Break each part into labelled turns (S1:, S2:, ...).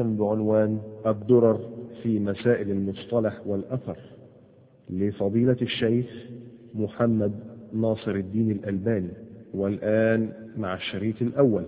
S1: بعنوان الدرر في مسائل المصطلح والأثر لفضيلة الشيخ محمد ناصر الدين الألباني. والآن مع الشريط الأول.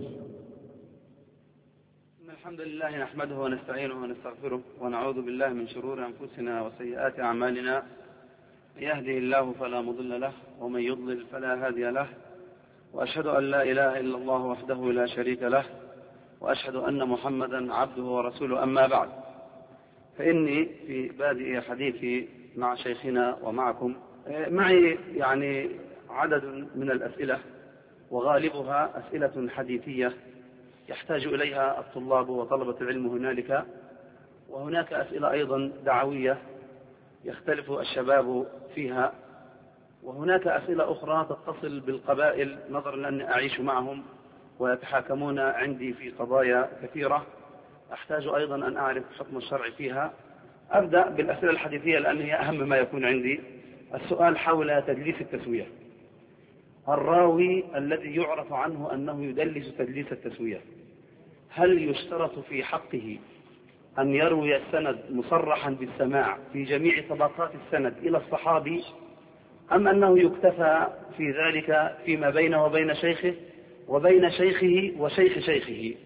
S2: الحمد لله نحمده ونستعينه ونستغفره ونعوذ بالله من شرور أنفسنا وسيئات أعمالنا. يهده الله فلا مضل له ومن يضلل فلا هادي له، وأشهد أن لا إله إلا الله وحده لا شريك له، وأشهد أن محمدا عبده ورسوله. أما بعد، فإني في بادئ حديثي مع شيخنا ومعكم معي عدد من الأسئلة، وغالبها أسئلة حديثية يحتاج إليها الطلاب وطلبة العلم هنالك، وهناك أسئلة أيضا دعوية يختلف الشباب فيها، وهناك أسئلة أخرى تتصل بالقبائل نظرا لأني أعيش معهم ويتحاكمون عندي في قضايا كثيرة أحتاج أيضا أن أعرف حكم الشرع فيها. أبدأ بالأسئلة الحديثية لأن هي أهم ما يكون عندي. السؤال حول تدليس التسوية. الراوي الذي يعرف عنه أنه يدلس تدليس التسوية، هل يشترط في حقه أن يروي السند مصرحا بالسماع في جميع طبقات السند إلى الصحابي، أم أنه يكتفى في ذلك فيما بينه وبين شيخه وبين شيخه وشيخ شيخه؟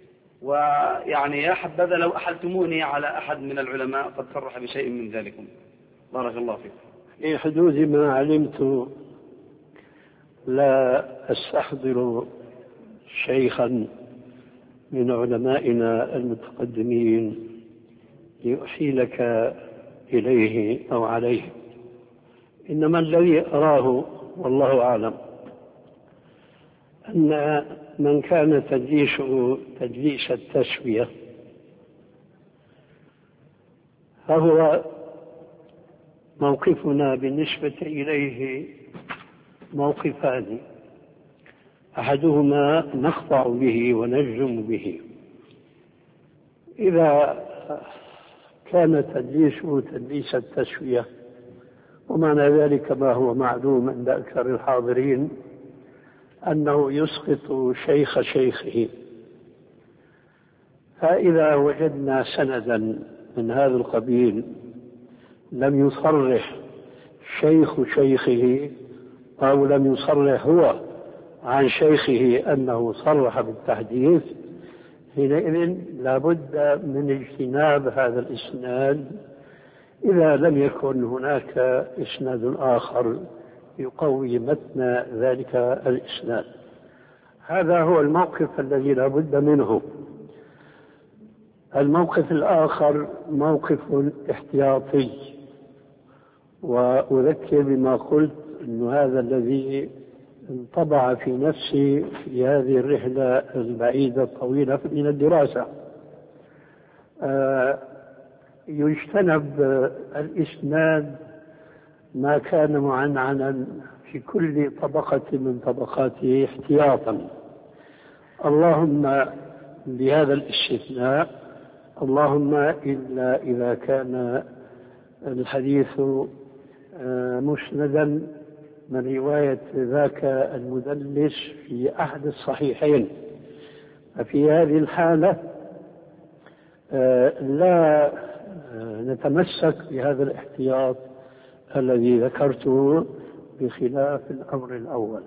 S2: يا حبذا لو أحلتموني على أحد من العلماء قد صرح بشيء من ذلكم. بارك الله فيكم.
S3: في حدود ما علمت لا أستحضر شيخا من علمائنا المتقدمين ليحيلك إليه أو عليه، إنما الذي أراه والله أعلم أن من كان تدليس التسوية فهو موقفنا بالنسبة إليه موقفان، أحدهما نخضع به ونجزم به. إذا كان تدليس التسوية، ومعنى ذلك ما هو معلوم عند أكثر الحاضرين أنه يسقط شيخ شيخه، فإذا وجدنا سندا من هذا القبيل لم يصرح شيخ شيخه أو لم يصرح هو عن شيخه أنه صرح بالتحديث، حينئذ لابد من اجتناب هذا الإسناد إذا لم يكن هناك إسناد آخر يقوي متن ذلك الإسناد. هذا هو الموقف الذي لابد منه. الموقف الآخر موقف احتياطي، وأذكر بما قلت أن هذا الذي انطبع في نفسي في هذه الرحلة البعيدة الطويلة من الدراسة. يجتنب الإسناد ما كان معنعنا في كل طبقة من طبقاته احتياطا، اللهم بهذا الاستثناء، اللهم إلا إذا كان الحديث مسندا من رواية ذاك المدلس في أحد الصحيحين، ففي هذه الحالة لا نتمسك بهذا الاحتياط الذي ذكرته بخلاف الأمر الأول.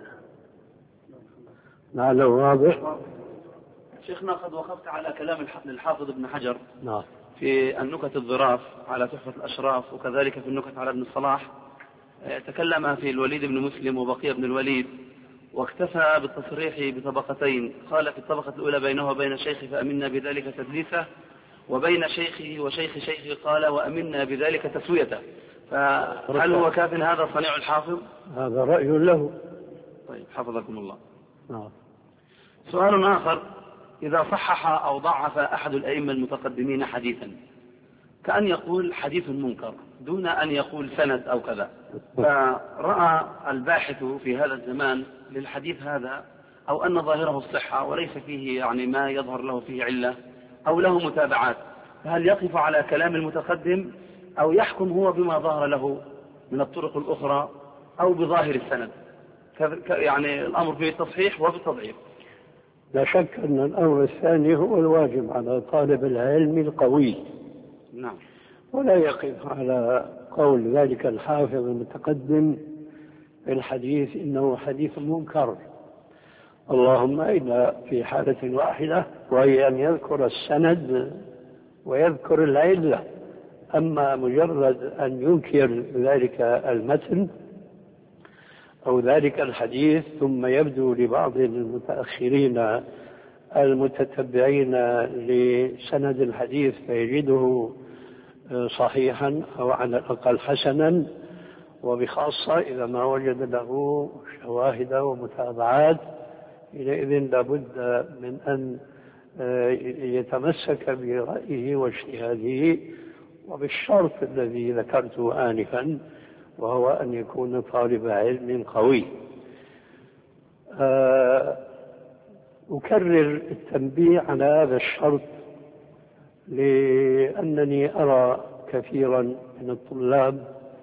S3: لعله واضح.
S2: شيخنا قد وقفت على كلام الحافظ ابن حجر
S3: نعم
S2: في النكت الظراف على تحفة الأشراف، وكذلك في النكت على ابن الصلاح. تكلم في الوليد بن مسلم وبقية بن الوليد، واكتفى بالتصريح بطبقتين. قال في الطبقة الأولى بينه وبين شيخه فأمنا بذلك تدليسه، وبين شيخه وشيخ شيخه قال وأمنا بذلك تسويته. فهل هو كاف هذا صنيع الحافظ؟
S3: هذا رأي له.
S2: طيب حفظكم الله.
S3: نعم.
S2: سؤال آخر: إذا صحح أو ضعف أحد الأئمة المتقدمين حديثا، كأن يقول حديث منكر دون أن يقول سند أو كذا، فرأى الباحث في هذا الزمان للحديث هذا أو أن ظاهره الصحة وليس فيه ما يظهر له فيه علة أو له متابعات، فهل يقف على كلام المتقدم أو يحكم هو بما ظهر له من الطرق الأخرى أو بظاهر السند؟ الأمر فيه التصحيح وبالتضعيف.
S3: لا شك أن الأمر الثاني هو الواجب على طالب العلم القوي.
S2: نعم.
S3: ولا يقف على قول ذلك الحافظ المتقدم في الحديث إنه حديث منكر، اللهم إلا في حالة واحدة، وهي أن يذكر السند ويذكر العلة. أما مجرد أن ينكر ذلك المتن أو ذلك الحديث ثم يبدو لبعض المتأخرين المتتبعين لسند الحديث فيجده صحيحا أو على الأقل حسنا، وبخاصة إذا ما وجد له شواهد ومتابعات، حينئذ لابد من أن يتمسك برأيه واجتهاده وبالشرط الذي ذكرته آنفا، وهو أن يكون طالب علم قوي. أكرر التنبيه على هذا الشرط لأنني أرى كثيرا من الطلاب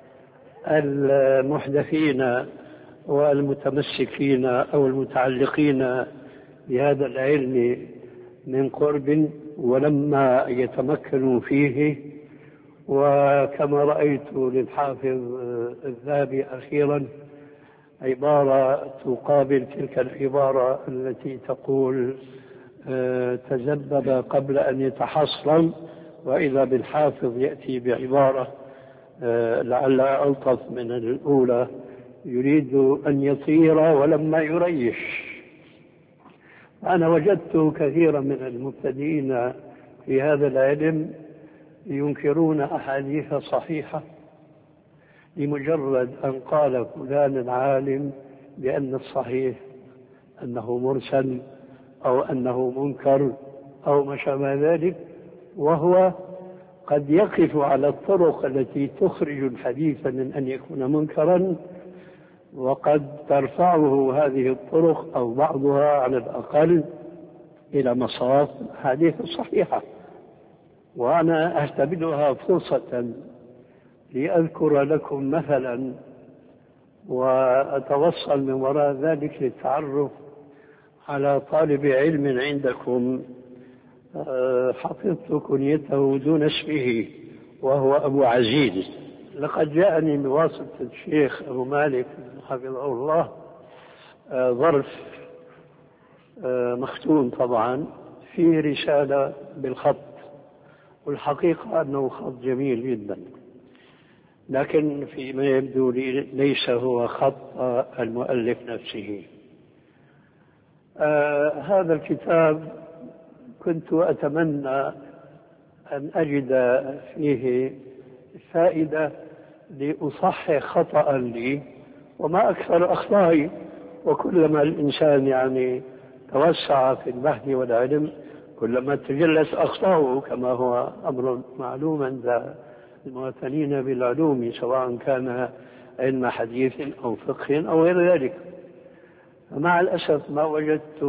S3: المحدثين والمتمسكين أو المتعلقين بهذا العلم من قرب ولما يتمكنوا فيه، وكما رأيت للحافظ الذهبي أخيرا عبارة تقابل تلك العبارة التي تقول تذبذب قبل أن يتحصن، وإذا بالحافظ يأتي بعبارة لعلها ألطف من الأولى، يريد أن يطير ولما يريش. أنا وجدت كثيرا من المبتدئين في هذا العلم ينكرون أحاديث صحيحة لمجرد أن قال فلان العالم بأن الصحيح أنه مرسل أو أنه منكر أو ما شابه ذلك، وهو قد يقف على الطرق التي تخرج الحديث من أن يكون منكرا، وقد ترفعه هذه الطرق أو بعضها على الأقل إلى مصاف الحديث الصحيحة. وأنا أعتبرها فرصة لأذكر لكم مثلا وأتوصل من وراء ذلك للتعرف على طالب علم عندكم حفظت كنيته دون اسمه، وهو أبو عزيز. لقد جاءني بواسطة الشيخ أبو مالك حفظه الله ظرف مختوم طبعا فيه رسالة بالخط، والحقيقة أنه خط جميل جدا، لكن فيما يبدو لي ليس هو خط المؤلف نفسه. هذا الكتاب كنت أتمنى أن أجد فيه فائدة لأصحح خطأ لي، وما أكثر أخطائي. وكلما الإنسان يعني توسع في البحث والعلم كلما تجلت أخطاؤه، كما هو أمر معلوم عند المواطنين بالعلوم، سواء كان علم حديث أو فقه أو غير ذلك. مع الأسف ما وجدت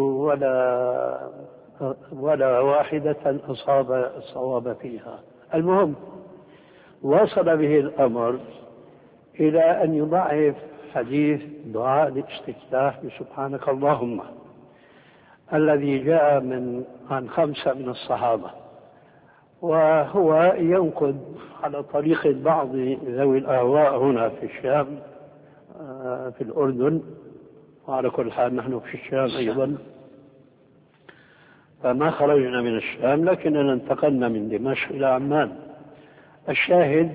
S3: ولا واحدة أصاب الصواب فيها. المهم وصل به الأمر إلى أن يضعف حديث دعاء الاستفتاح بسبحانك اللهم الذي جاء عن 5 من الصحابة، وهو ينقد على طريق بعض ذوي الأهواء هنا في الشام في الأردن، وعلى كل حال نحن في الشام أيضا، فما خرجنا من الشام لكننا انتقلنا من دمشق إلى عمان. الشاهد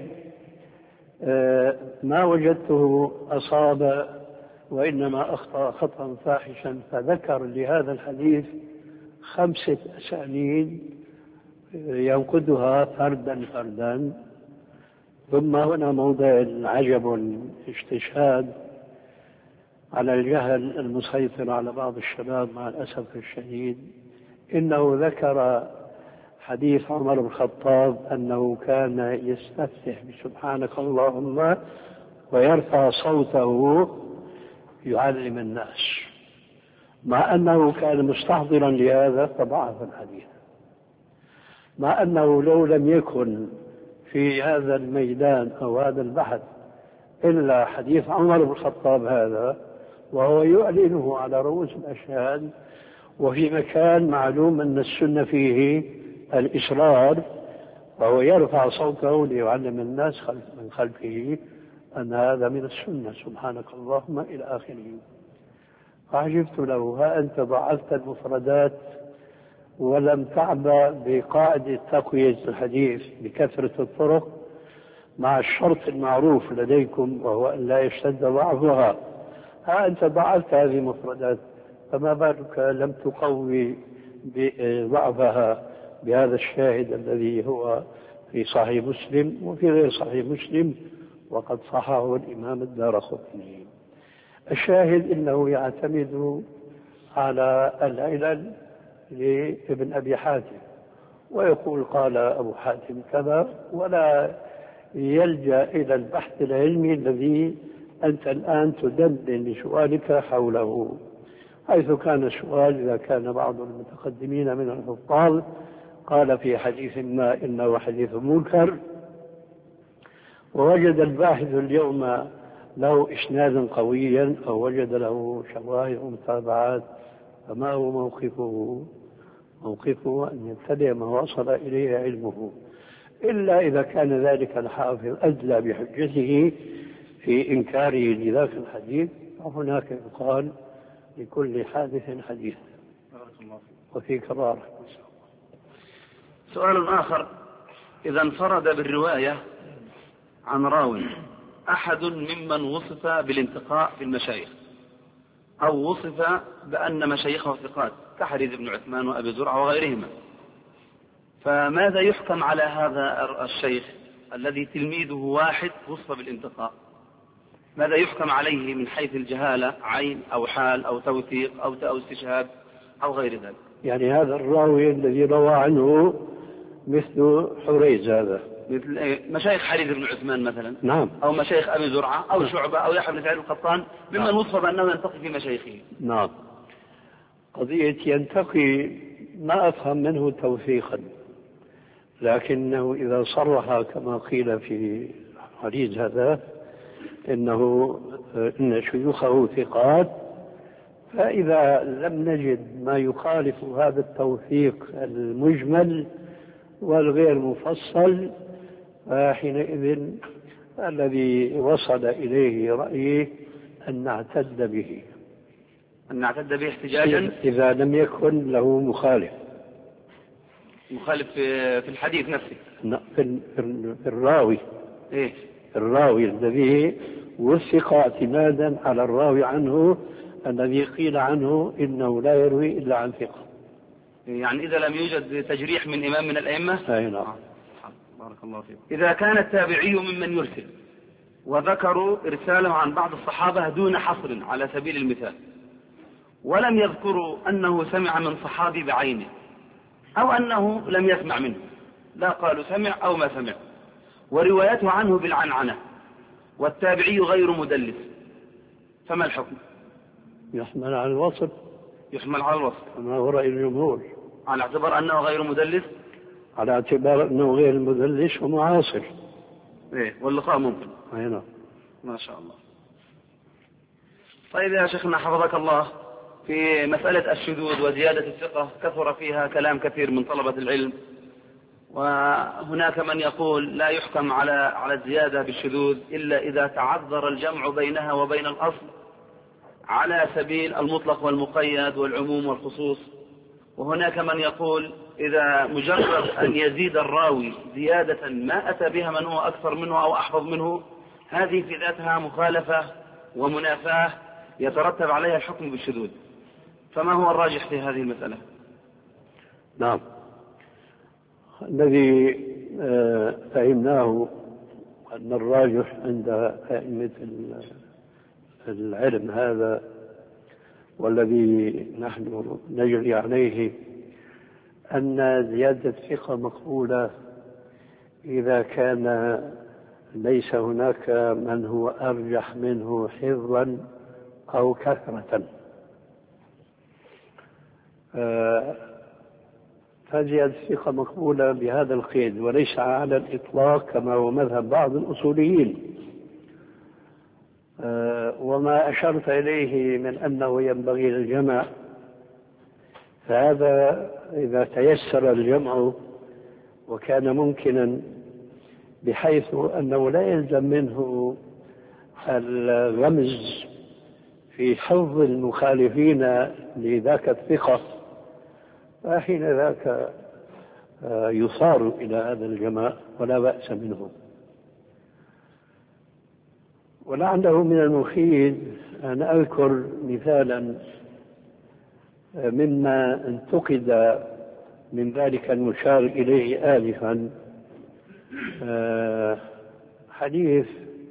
S3: ما وجدته أصاب وإنما أخطأ خطأ فاحشا، فذكر لهذا الحديث 5 أسانيد ينقدها فردا فردا. ثم هنا موضع عجب واستشهاد على الجهل المسيطر على بعض الشباب مع الأسف الشديد، إنه ذكر حديث عمر بن الخطاب أنه كان يستفتح بسبحانك اللهم ويرفع صوته يعلم الناس، مع أنه كان مستحضرا لهذا فضعف الحديث، مع أنه لو لم يكن في هذا الميدان أو هذا البحث إلا حديث عمر بن الخطاب هذا، وهو يعلنه على رؤوس الأشهاد، وفي مكان معلوم أن السنة فيه الإصرار، فهو يرفع صوته ليعلم الناس من خلفه أن هذا من السنة، سبحانك اللهم إلى آخره. فعجبت له: ها أنت ضعفت المفردات ولم تعبأ بقاعدة تقوية الحديث بكثرة الطرق مع الشرط المعروف لديكم وهو أن لا يشتد ضعفها. ها أنت ضعفت هذه المفردات، فما بالك لم تقوي ضعفها بهذا الشاهد الذي هو في صحيح مسلم وفي غير صحيح مسلم، وقد صححه الإمام الدارقطني. الشاهد إنه يعتمد على العلل لابن أبي حاتم ويقول قال أبو حاتم كذا، ولا يلجأ إلى البحث العلمي الذي أنت الآن تدندن لسؤالك حوله، حيث كان السؤال إذا كان بعض المتقدمين من الحفاظ قال في حديث ما إنه حديث منكر، ووجد الباحث اليوم له إسنادا قويا أو وجد له شواهد ومتابعات، فما هو موقفه؟ موقفه أن يتبع ما وصل إليه علمه، إلا إذا كان ذلك الحافظ أدلى بحجته في إنكاره لذاك الحديث، فهناك يقال لكل حادث حديث وفي كراره.
S2: سؤال آخر: إذا انفرد بالرواية عن راوي أحد ممن وصف بالانتقاء في المشايخ أو وصف بأن مشايخه ثقات كحريز بن عثمان وأبي زرعة وغيرهما، فماذا يحكم على هذا الشيخ الذي تلميذه واحد وصف بالانتقاء؟ ماذا يحكم عليه من حيث الجهالة، عين أو حال أو توثيق أو استشهاد أو غير ذلك؟
S3: يعني هذا الراوي الذي روى عنه مثل حريز، هذا
S2: مثل مشايخ حريز بن عثمان مثلا،
S3: نعم،
S2: أو مشايخ أبي زرعة أو شعبة أو يحيى بن سعيد القطان، ممن وصف بأنه ينتقي في مشايخه.
S3: نعم. قضية ينتقي ما أفهم منه توثيقا، لكنه إذا صرح كما قيل في حديث هذا إن شيوخه ثقات، فإذا لم نجد ما يخالف هذا التوثيق المجمل والغير مفصل، فحينئذ الذي وصل إليه رأيه أن نعتد به،
S2: أن نعتد به احتجاجا
S3: إذا لم يكن له مخالف
S2: في الحديث نفسه،
S3: في الراوي.
S2: إيه؟
S3: الراوي الذي وثق اعتمادا على الراوي عنه الذي قيل عنه إنه لا يروي إلا عن ثقة.
S2: يعني إذا لم يوجد تجريح من إمام من الأئمة.
S3: أي نعم.
S2: بارك الله فيكم. إذا كان التابعي ممن يرسل وذكروا إرساله عن بعض الصحابة دون حصر على سبيل المثال، ولم يذكروا أنه سمع من صحابي بعينه أو أنه لم يسمع منه، لا قالوا سمع أو ما سمع، وروايته عنه بالعنعنة والتابعي غير مدلس، فما الحكم؟
S3: يحمل على الوصف.
S2: يحمل على الوصف
S3: كما هو رأي الجمهور،
S2: على اعتبار أنه غير مدلس،
S3: على اعتبار أنه غير مدلس ومعاصر.
S2: إيه، واللقاء ممكن.
S3: نعم.
S2: ما شاء الله. طيب يا شيخنا حفظك الله، في مسألة الشذوذ وزيادة الثقة كثر فيها كلام كثير من طلبة العلم، وهناك من يقول لا يحكم على الزيادة بالشذوذ إلا إذا تعذر الجمع بينها وبين الأصل على سبيل المطلق والمقيد والعموم والخصوص، وهناك من يقول إذا مجرد أن يزيد الراوي زيادة ما أتى بها من هو أكثر منه أو أحفظ منه، هذه في ذاتها مخالفة ومنافاة يترتب عليها الحكم بالشذوذ، فما هو الراجح في هذه المسألة؟
S3: نعم، الذي فهمناه أن الراجح عند أئمة العلم هذا والذي نحن نجري عليه أن زيادة الثقة مقبولة إذا كان ليس هناك من هو أرجح منه حفظا أو كثرة، فزيادة الثقة مقبولة بهذا القيد، وليس على الإطلاق كما هو مذهب بعض الأصوليين. وما أشرت إليه من أنه ينبغي الجمع فهذا إذا تيسر الجمع وكان ممكنا بحيث أنه لا يلزم منه الغمز في حظ المخالفين لذاك الثقة، فحين ذاك يصار إلى هذا الجماع ولا بأس منه. ولعله من المفيد أن أذكر مثالا مما انتقد من ذلك المشار إليه آلفا، حديث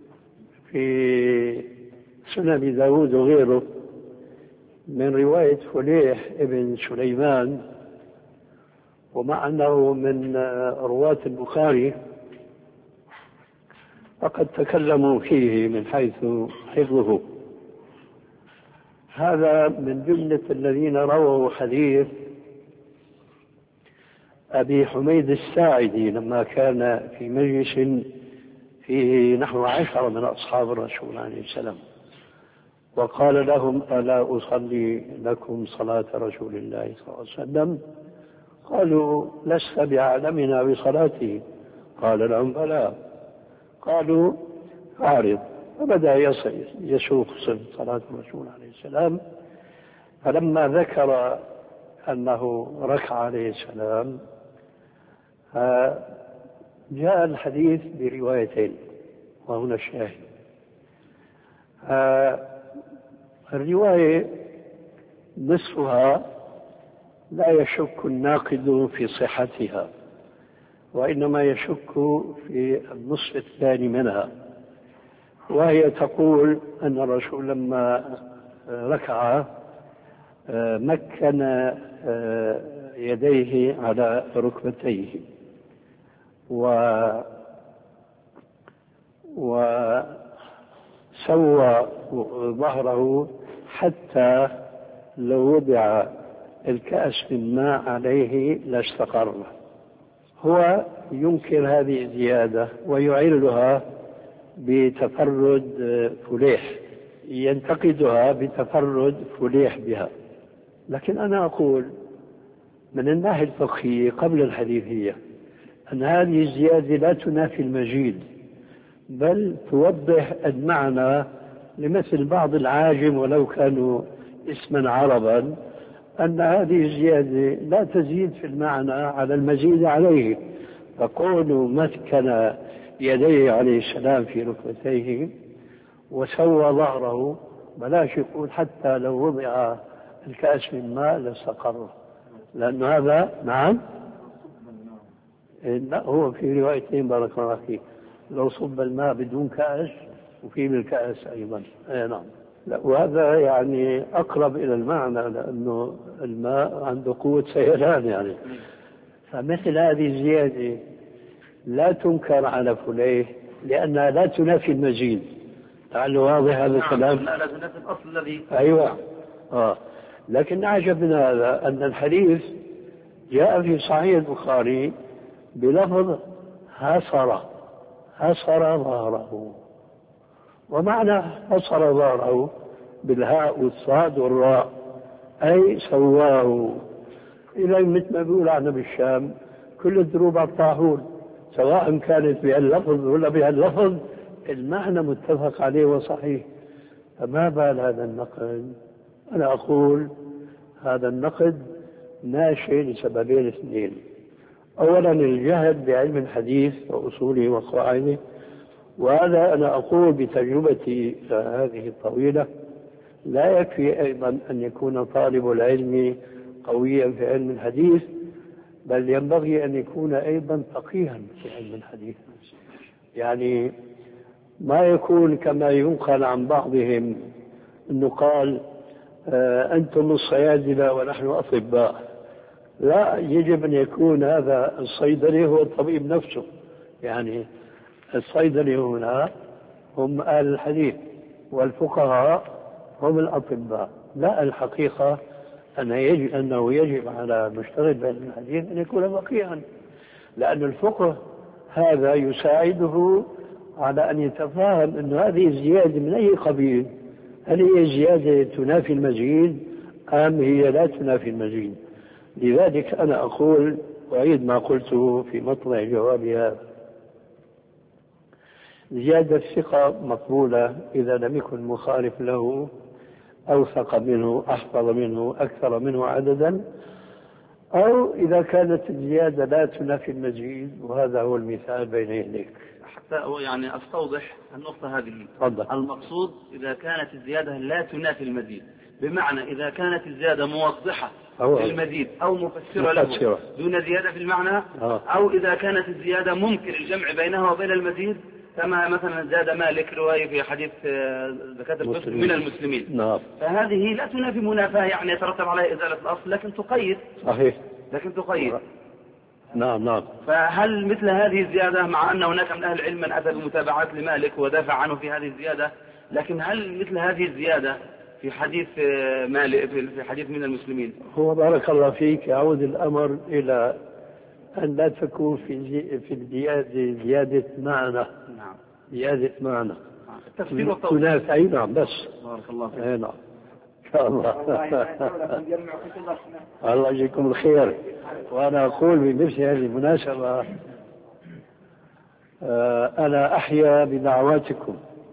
S3: في سنن داود وغيره من رواية فليح ابن سليمان، ومع أنه من رواة البخاري فقد تكلموا فيه من حيث حفظه. هذا من جملة الذين رووا حديث أبي حميد الساعدي لما كان في مجلس فيه نحو 10 من أصحاب الرسول عليه السلام، وقال لهم: ألا أصلي لكم صلاة رسول الله صلى الله عليه وسلم؟ قالوا: لست بعالمنا بصلاته. قال لهم: بلى. قالوا: أعرض. فبدأ يسوق صلاة الرسول عليه السلام، فلما ذكر أنه ركع عليه السلام جاء الحديث بروايتين، وهنا الشاهد. الرواية نصفها لا يشك الناقد في صحتها، وإنما يشك في النصف الثاني منها، وهي تقول أن الرسول لما ركع مكن يديه على ركبتيه وسوى ظهره حتى لو وضع الكأس من ماء عليه لاستقر. هو ينكر هذه الزيادة ويعلها بتفرد فليح، ينتقدها بتفرد فليح بها. لكن أنا أقول من الناحية الفقهية قبل الحديثية أن هذه الزيادة لا تنافي المزيد، بل توضح المعنى لمثل بعض العاجم ولو كانوا اسما عربا، أن هذه الزيادة لا تزيد في المعنى على المزيد عليه. فقولوا مكن يديه عليه السلام في ركبتيه وسوى ظهره، بلاش يقول حتى لو وضع الكأس من ماء لاستقر، لأن هذا نعم لا، هو في روايتين بارك الله فيك، لو صب الماء بدون كأس وفي بالكأس أيضا نعم. لا، وهذا يعني أقرب إلى المعنى، لأنه الماء عنده قوة سيلان يعني. فمثل هذه الزيادة لا تنكر على فليه لأنها لا تنافي المزيد. لعله واضح هذا الكلام.
S2: لا تنافي الأصل الذي
S3: أيوة. لكن أعجب من هذا أن الحديث جاء في صحيح البخاري بلفظ هصر ظهره، ومعنى هصر ظهره بالهاء والصاد والراء أي سواه. إلى مثل ما بيقول عنا بالشام كل الدروب على الطاحون، سواء كانت بهاللفظ ولا بهاللفظ المعنى متفق عليه وصحيح. فما بال هذا النقد؟ أنا أقول هذا النقد ناشئ لسببين اثنين. أولا الجهل بعلم الحديث وأصوله وقواعده، وهذا أنا أقول بتجربتي هذه الطويلة لا يكفي أيضا أن يكون طالب العلم قويا في علم الحديث، بل ينبغي أن يكون أيضا فقيها في علم الحديث. يعني ما يكون كما ينقل عن بعضهم أنه قال أنتم الصيادلة ونحن أطباء. لا، يجب أن يكون هذا الصيدلي هو الطبيب نفسه. يعني الصيدلي هنا هم أهل الحديث والفقهاء هم الأطباء. لا، الحقيقة أنه يجب على مشتغل بعلم الحديث أن يكون فقيها، لأن الفقه هذا يساعده على أن يتفاهم أن هذه الزيادة من أي قبيل، هل هي زيادة تنافي المزيد أم هي لا تنافي المزيد. لذلك أنا أقول وأعيد ما قلته في مطلع جوابي هذا: زيادة الثقة مقبولة إذا لم يكن مخالف له أوثق منه، أحفظ منه، أكثر منه عددا، أو إذا كانت الزيادة لا تنافي المزيد، وهذا هو المثال بين يديك.
S2: حتى يعني أستوضح النقطة هذه.
S3: تفضل.
S2: المقصود إذا كانت الزيادة لا تنافي المزيد، بمعنى إذا كانت الزيادة موضحة للمزيد أو مفسرة له دون زيادة في المعنى، أو إذا كانت الزيادة ممكن الجمع بينها وبين المزيد، كما مثلا زاد مالك رواية في حديث زكاة الفطر من المسلمين.
S3: نعم.
S2: فهذه لا تنافي منافاة يعني يترتب عليها إزالة الأصل، لكن تقيد.
S3: صحيح.
S2: لكن تقيد.
S3: نعم.
S2: فهل مثل هذه الزيادة، مع أن هناك من أهل العلم من أتى بمتابعات لمالك ودافع عنه في هذه الزيادة، لكن هل مثل هذه الزيادة في حديث مالك في حديث من المسلمين؟
S3: هو بارك الله فيك يعود الأمر إلى أن لا تكون في الزيادة زيادة معنى.
S2: نعم.
S3: زيادة معنى.
S2: التفسير والتوضيح.
S3: أي نعم بس.
S2: بارك الله فيك.
S3: أي نعم. إن شاء الله. الله يجزيكم الخير. وأنا أقول بنفس هذه المناسبة أنا أحيا بدعواتكم.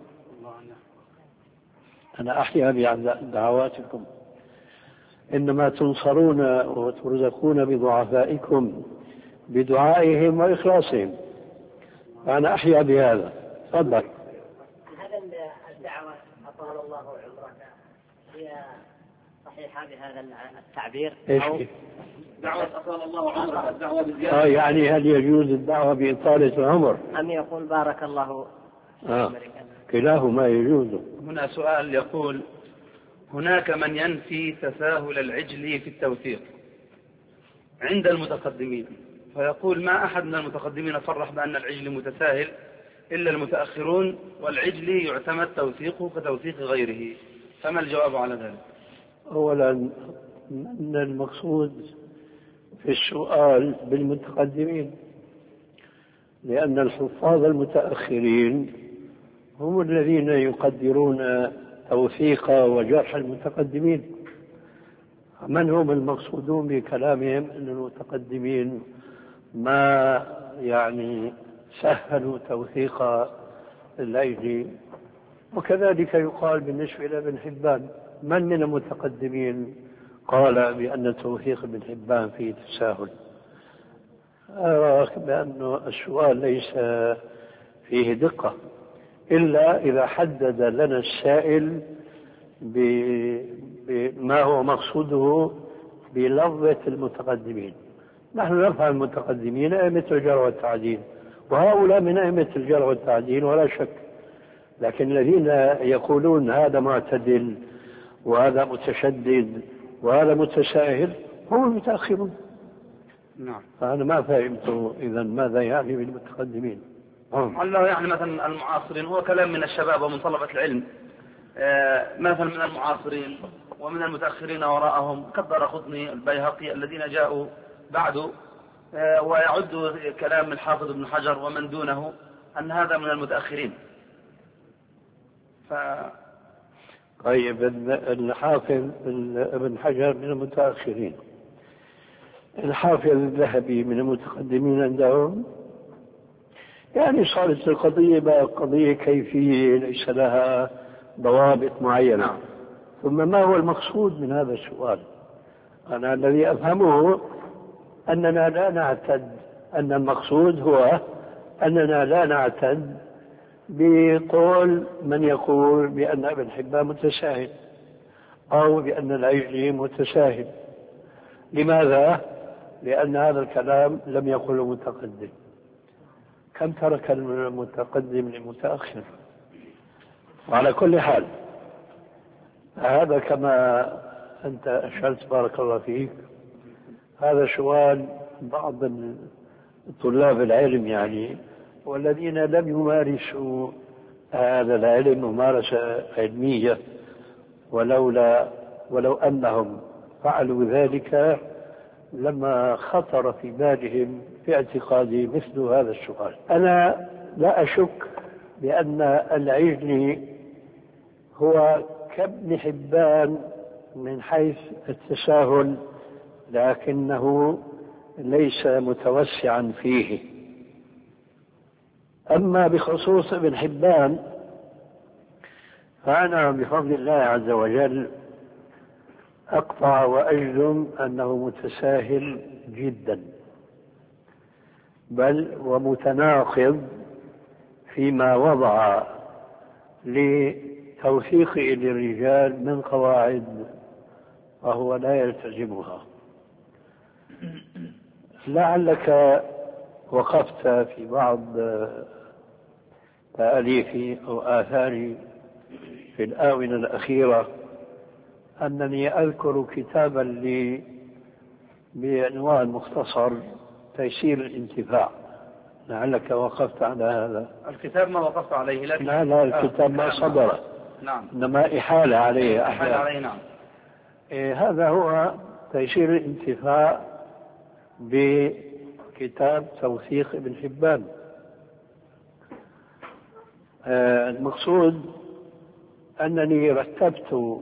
S3: أنا أحيا بدعواتكم. إنما تنصرون وترزقون بضعفائكم بدعائهم وإخلاصهم. أنا أحيا بهذا. تفضل.
S4: هذا الدعوة أطال الله عمرك هي صحيحة بهذا التعبير؟
S3: إيش؟
S2: دعوة أطال الله عمرك، الدعوة بزيادة.
S3: يعني هل يجوز الدعوة بإطالة العمر؟
S4: أم يقول بارك الله
S3: كلاهما يجوز.
S2: هنا سؤال يقول: هناك من ينفي تساهل العجل في التوثيق عند المتقدمين، فيقول ما أحد من المتقدمين صرح بأن العجل متساهل إلا المتأخرون، والعجل يعتمد توثيقه كتوثيق غيره، فما الجواب على ذلك؟
S3: أولا أن المقصود في السؤال بالمتقدمين، لأن الحفاظ المتأخرين هم الذين يقدرون توثيق وجرح المتقدمين. من هم المقصودون بكلامهم أن المتقدمين ما يعني سهلوا توثيق العجل. وكذلك يقال بالنسبة إلى ابن حبان: من المتقدمين قال بأن توثيق ابن حبان فيه تساهل؟ أرى بأن السؤال ليس فيه دقة إلا إذا حدد لنا السائل بما هو مقصوده بلفظة المتقدمين. نحن نرفع المتقدمين أئمة الجرح والتعديل، وهؤلاء من أئمة الجرح والتعديل ولا شك، لكن الذين يقولون هذا معتدل وهذا متشدد وهذا متساهل هم المتأخرون.
S2: نعم.
S3: فأنا ما فهمت إذا ماذا يعني بالمتقدمين.
S2: الله يعني مثلا المعاصرين، هو كلام من الشباب ومن طلبة العلم، مثلا من المعاصرين ومن المتأخرين وراءهم كالدارقطني البيهقي الذين جاءوا بعده، ويعد كلام الحافظ ابن حجر ومن دونه أن هذا من المتأخرين.
S3: طيب الحافظ ابن حجر من المتأخرين، الحافظ الذهبي من المتقدمين عندهم. يعني صارت القضية بقى قضية كيفية ليس لها ضوابط معينة. ثم ما هو المقصود من هذا السؤال؟ أنا الذي أفهمه أننا لا نعتد، أن المقصود هو أننا لا نعتد بقول من يقول بأن ابن حبان متساهل أو بأن العجلي متساهل. لماذا؟ لأن هذا الكلام لم يقله المتقدم. كم ترك المتقدم للمتأخر؟ وعلى كل حال هذا كما أنت أشرت بارك الله فيك، هذا سؤال بعض طلاب العلم يعني، والذين لم يمارسوا هذا العلم ممارسة علمية، ولو أنهم فعلوا ذلك لما خطر في بالهم في اعتقادي مثل هذا السؤال. أنا لا أشك بأن العجلي هو كابن حبان من حيث التساهل لكنه ليس متوسعا فيه. أما بخصوص ابن حبان فأنا بفضل الله عز وجل أقطع وأجزم أنه متساهل جدا، بل ومتناقض فيما وضع لتوثيقه للرجال من قواعد وهو لا يلتزمها. لعلك وقفت في بعض تأليفي أو آثاري في الآونة الأخيرة أنني أذكر كتابا لي بعنوان مختصر تيسير الانتفاع. لعلك وقفت على هذا
S2: الكتاب. ما وقفت عليه لكن
S3: لا الكتاب ما صدر.
S2: نعم.
S3: إنما إحالة عليه.
S2: إحالة عليه. نعم.
S3: هذا هو تيسير الانتفاع بكتاب توثيق ابن حبان. المقصود أنني رتبت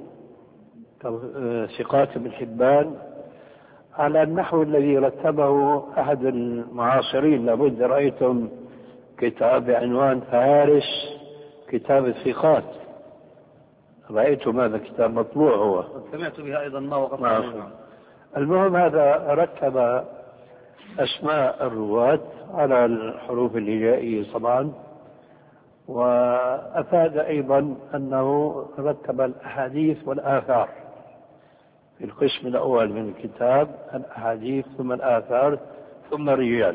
S3: ثقات ابن حبان على النحو الذي رتبه أحد المعاصرين. لابد رأيتم كتاب بعنوان فهارس كتاب الثقات، رأيتم هذا الكتاب مطبوع هو.
S2: سمعت بها أيضا ما وقفت عليه.
S3: المهم هذا رتب أسماء الرواة على الحروف الهجائية طبعا، وأفاد أيضا أنه رتب الأحاديث والآثار في القسم الأول من الكتاب، الأحاديث ثم الآثار ثم الرجال.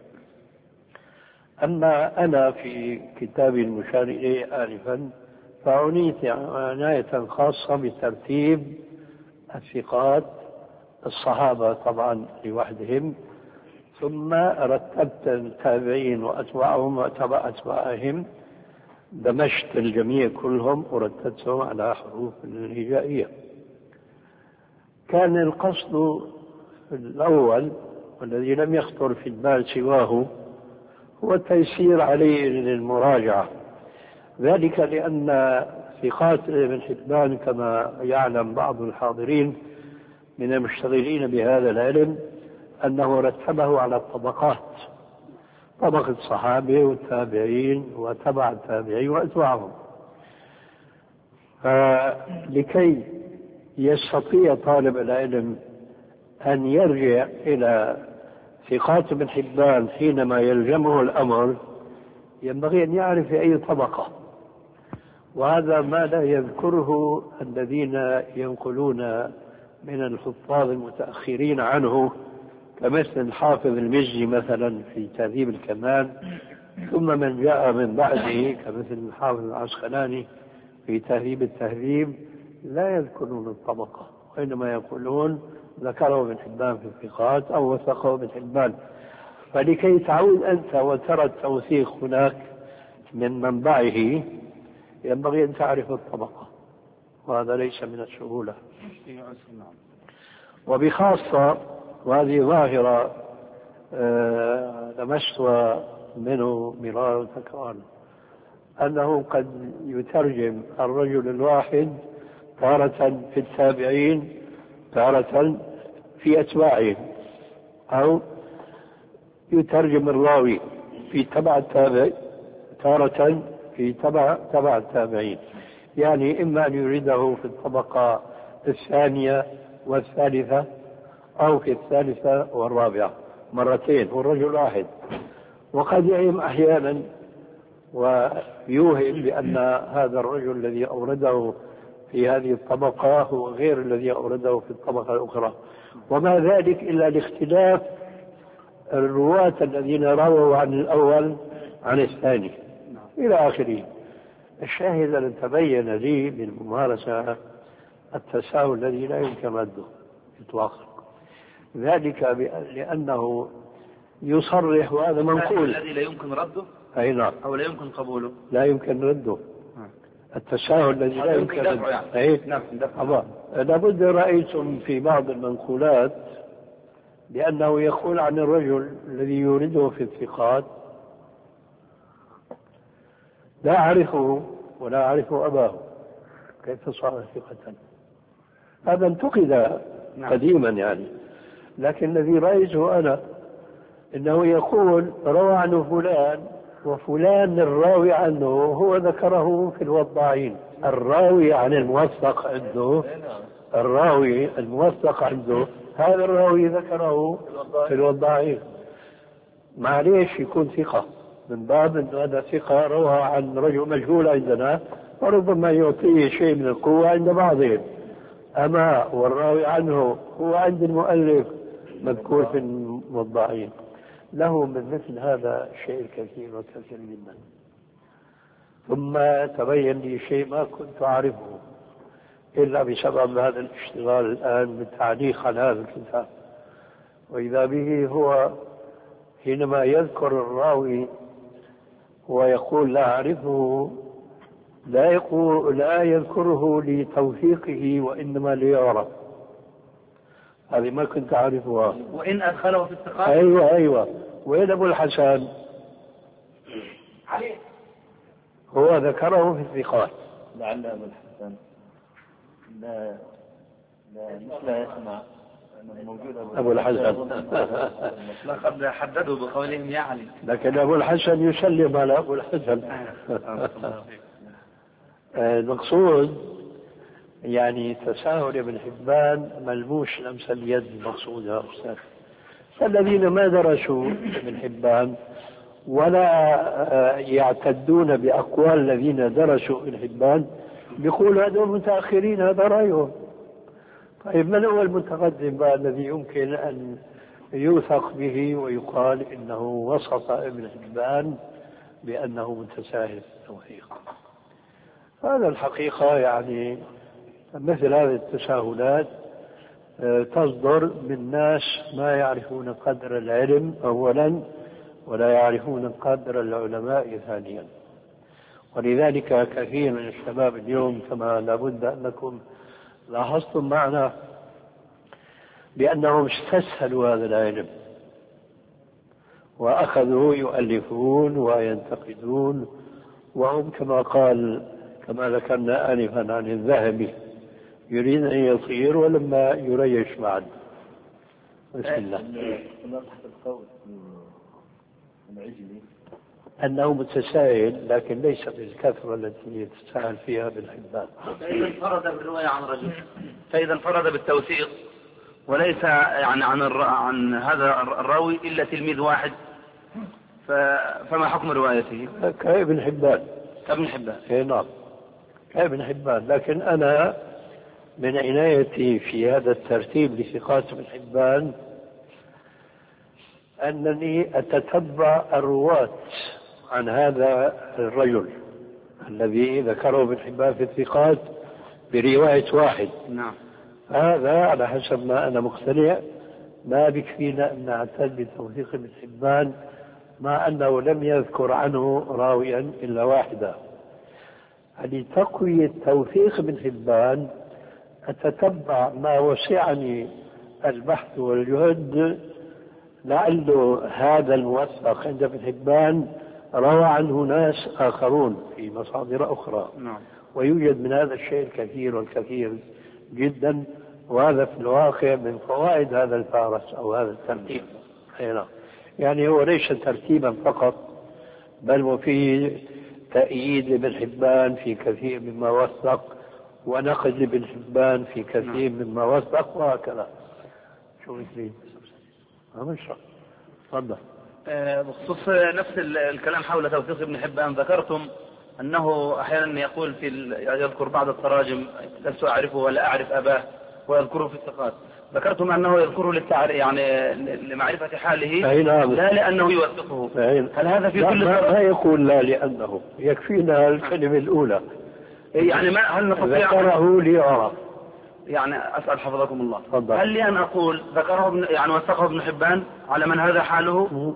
S3: أما أنا في كتابي المشار إليه آنفا فعنيت عناية خاصة بترتيب الثقات الصحابة طبعا لوحدهم، ثم رتبت التابعين وأتباعهم وأتباع أتباعهم، دمجت الجميع كلهم ورتبتهم على حروف الهجائية. كان القصد الأول والذي لم يخطر في البال سواه هو التيسير عليه للمراجعة، ذلك لأن ثقات ابن حبان كما يعلم بعض الحاضرين من المشتغلين بهذا العلم أنه رتبه على الطبقات، طبقة الصحابة والتابعين وتبع التابعين وأتباعهم، فلكي يستطيع طالب العلم أن يرجع إلى ثقات ابن حبان حينما يلزمه الأمر ينبغي أن يعرف في أي طبقة، وهذا ما لا يذكره الذين ينقلون من الحفاظ المتأخرين عنه كمثل الحافظ المزي مثلا في تهذيب الكمال، ثم من جاء من بعده كمثل الحافظ العسقلاني في تهذيب التهذيب لا يذكرون الطبقة، وإنما يقولون ذكره ابن حبان في الثقات أو وثقه ابن حبان. فلكي تعود أنت وترى التوثيق هناك من منبعه ينبغي أن تعرف الطبقة، وهذا ليس من السهولة. وبخاصة وهذه ظاهرة لمستها منه مرارا وتكرارا، أنه قد يترجم الرجل الواحد تارة في التابعين تارة في أتباعهم، أو يترجم الراوي في تبع التابع تارة في تبع التابعين، يعني إما أن يريده في الطبقة الثانية والثالثة أو في الثالثة والرابعة مرتين والرجل واحد. وقد يعلم أحيانا ويوهم بأن هذا الرجل الذي أورده في هذه الطبقة هو غير الذي أورده في الطبقة الأخرى، وما ذلك إلا لاختلاف الرواة الذين رووا عن الأول عن الثاني إلى آخره. الشاهد أن تبين لي بالممارسة التساهل الذي لا يمكن رده إطلاقا، ذلك لأنه يصرح وهذا منقول.
S2: الذي لا يمكن رده
S3: أي نعم،
S2: أو لا يمكن قبوله،
S3: لا يمكن رده. التساهل الذي لا يمكن رده يعني.
S2: نعم.
S3: لابد رأيتم في بعض المنقولات لأنه يقول عن الرجل الذي يورده في الثقات لا أعرفه ولا أعرف أباه كيف صار ثقة. هذا انتقد قديما يعني، لكن الذي رأيته أنا إنه يقول روى عنه فلان، وفلان الراوي عنه هو ذكره في الوضاعين. الراوي عن الموثق عنده، الراوي الموثق عنده هذا الراوي ذكره في الوضاعين. معليش يكون ثقة من باب أن هذا ثقة روى عن رجل مجهول عندنا، وربما يعطيه شيء من القوة عند بعضهم، أما والراوي عنه هو عند المؤلف مذكور في الموضاعين. له من مثل هذا الشيء الكثير والكثير جدا. ثم تبين لي شيء ما كنت أعرفه إلا بسبب هذا الاشتغال الآن بالتعليق على هذا الكتاب، وإذا به هو حينما يذكر الراوي ويقول لا أعرفه لا يذكره لتوثيقه وإنما ليعرف. هذه ما كنت أعرفها.
S2: وإن أدخله في الثقات.
S3: أيوة. وين أبو الحسن؟ هو ذكره في الثقات.
S5: لعل أبو الحسن لا يسمع موجود أبو الحسن.
S2: لقد حددوا بقولهم يا علي.
S3: لكن أبو الحسن يسلم على أبو الحسن. المقصود يعني تساهل ابن حبان ملموس لمس اليد المقصود يا أستاذ. فالذين ما درسوا ابن حبان ولا يعتدون بأقوال الذين درسوا ابن حبان بيقول هذول متأخرين، هذا رأيهم. طيب من هو المتقدم بقى الذي يمكن أن يوثق به ويقال إنه وصف ابن حبان بأنه متساهل في التوثيق؟ هذا الحقيقة يعني مثل هذه التساهلات تصدر من ناس ما يعرفون قدر العلم أولا ولا يعرفون قدر العلماء ثانيا. ولذلك كثير من الشباب اليوم كما لابد أنكم لاحظتم معنا بأنهم استسهلوا هذا العلم وأخذوا يؤلفون وينتقدون، وهم كما ذكرنا آنفا عن الذهبي يريد أن يطير ولما يريش بعد. بسم الله. أنه متساهل لكن ليس بالكثرة التي يتساهل فيها ابن حبان.
S2: فإذا انفرد بالرواية عن رجل، فإذا انفرد بالتوثيق وليس يعني عن هذا الراوي إلا تلميذ واحد، فما حكم روايته؟
S3: كابن حبان.
S2: كابن حبان.
S3: إيه نعم كابن حبان. لكن أنا من عنايتي في هذا الترتيب لثقات ابن حبان أنني أتتبع الرواة عن هذا الرجل الذي ذكره ابن حبان في الثقات برواية واحد.
S2: نعم.
S3: هذا على حسب ما أنا مقتنع ما بكفينا أن نعتد بتوثيق ابن حبان مع أنه لم يذكر عنه راويا إلا واحدا. لتقوية توثيق ابن حبان أتتبع ما وسعني البحث والجهد لعل هذا الموثق عند ابن حبان روى عنه ناس آخرون في مصادر أخرى.
S2: نعم.
S3: ويوجد من هذا الشيء الكثير والكثير جدا، وهذا في الواقع من فوائد هذا الفارس أو هذا الترتيب. يعني هو ليس ترتيبا فقط بل وفيه تأييد لابن حبان في كثير مما وثق ونقد لابن حبان في كثير مما وثق وهكذا. شو مثلين؟ تفضل.
S2: بخصوص نفس الكلام حول توثيق ابن حبان، ذكرتم أنه أحيانا يقول يذكر بعض التراجم لست أعرفه ولا أعرف أباه ويذكره في الثقات. ذكرتم أنه يذكره يعني لمعرفة حاله لا لأنه يوثقه. هل هذا في كل
S3: ما يقول لا لأنه يكفينا الكلمة الأولى
S2: يعني ما هل نستطيع
S3: ذكره ليعرف؟
S2: يعني أسأل حفظكم الله
S3: فضل.
S2: هل لي أن أقول ذكره يعني وثقه ابن حبان على من هذا حاله؟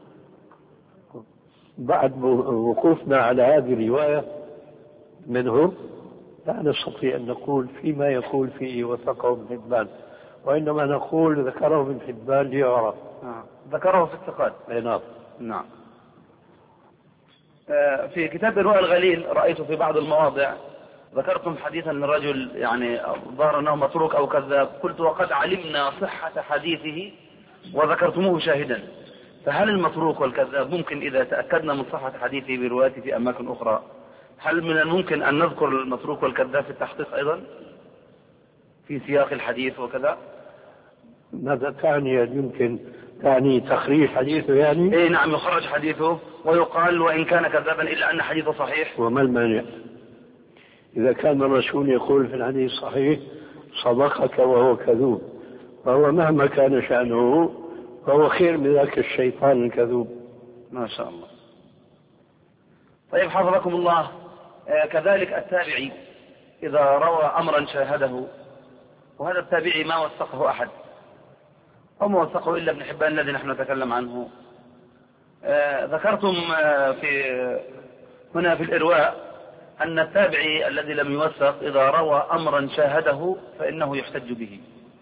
S3: بعد وقوفنا على هذه الرواية منه لا نستطيع أن نقول فيما يقول فيه وثقه ابن حبان، وإنما نقول ذكره ابن حبان ليعرف.
S2: ذكره في الثقات.
S3: نعم.
S2: نعم. في كتاب الرؤى الغليل رأيت في بعض المواضع ذكرتم حديثا للرجل يعني ظهر أنه متروك أو كذاب، قلت وقد علمنا صحة حديثه وذكرتموه شاهدا، فهل المتروك والكذاب ممكن إذا تأكدنا من صحة حديثه بروايته في أماكن أخرى، هل من الممكن أن نذكر المتروك والكذاب في التحقيق أيضا في سياق الحديث وكذا؟
S3: ماذا تعني؟ يمكن تعني تخريج حديثه يعني؟
S2: إيه نعم، يخرج حديثه ويقال وإن كان كذابا إلا أن حديثه صحيح.
S3: وما المانع؟ إذا كان الرسول يقول في الحديث الصحيح صدقك وهو كذوب، فهو مهما كان شأنه فهو خير من ذاك الشيطان الكذوب.
S2: ما شاء الله. طيب حفظكم الله، كذلك التابعي إذا روى أمرا شاهده، وهذا التابعي ما وثقه أحد أو ما وثقه إلا ابن حبان الذي نحن نتكلم عنه، ذكرتم هنا في الإرواء أن التابعي الذي لم يوثق إذا روى أمرا شاهده فإنه يحتج به،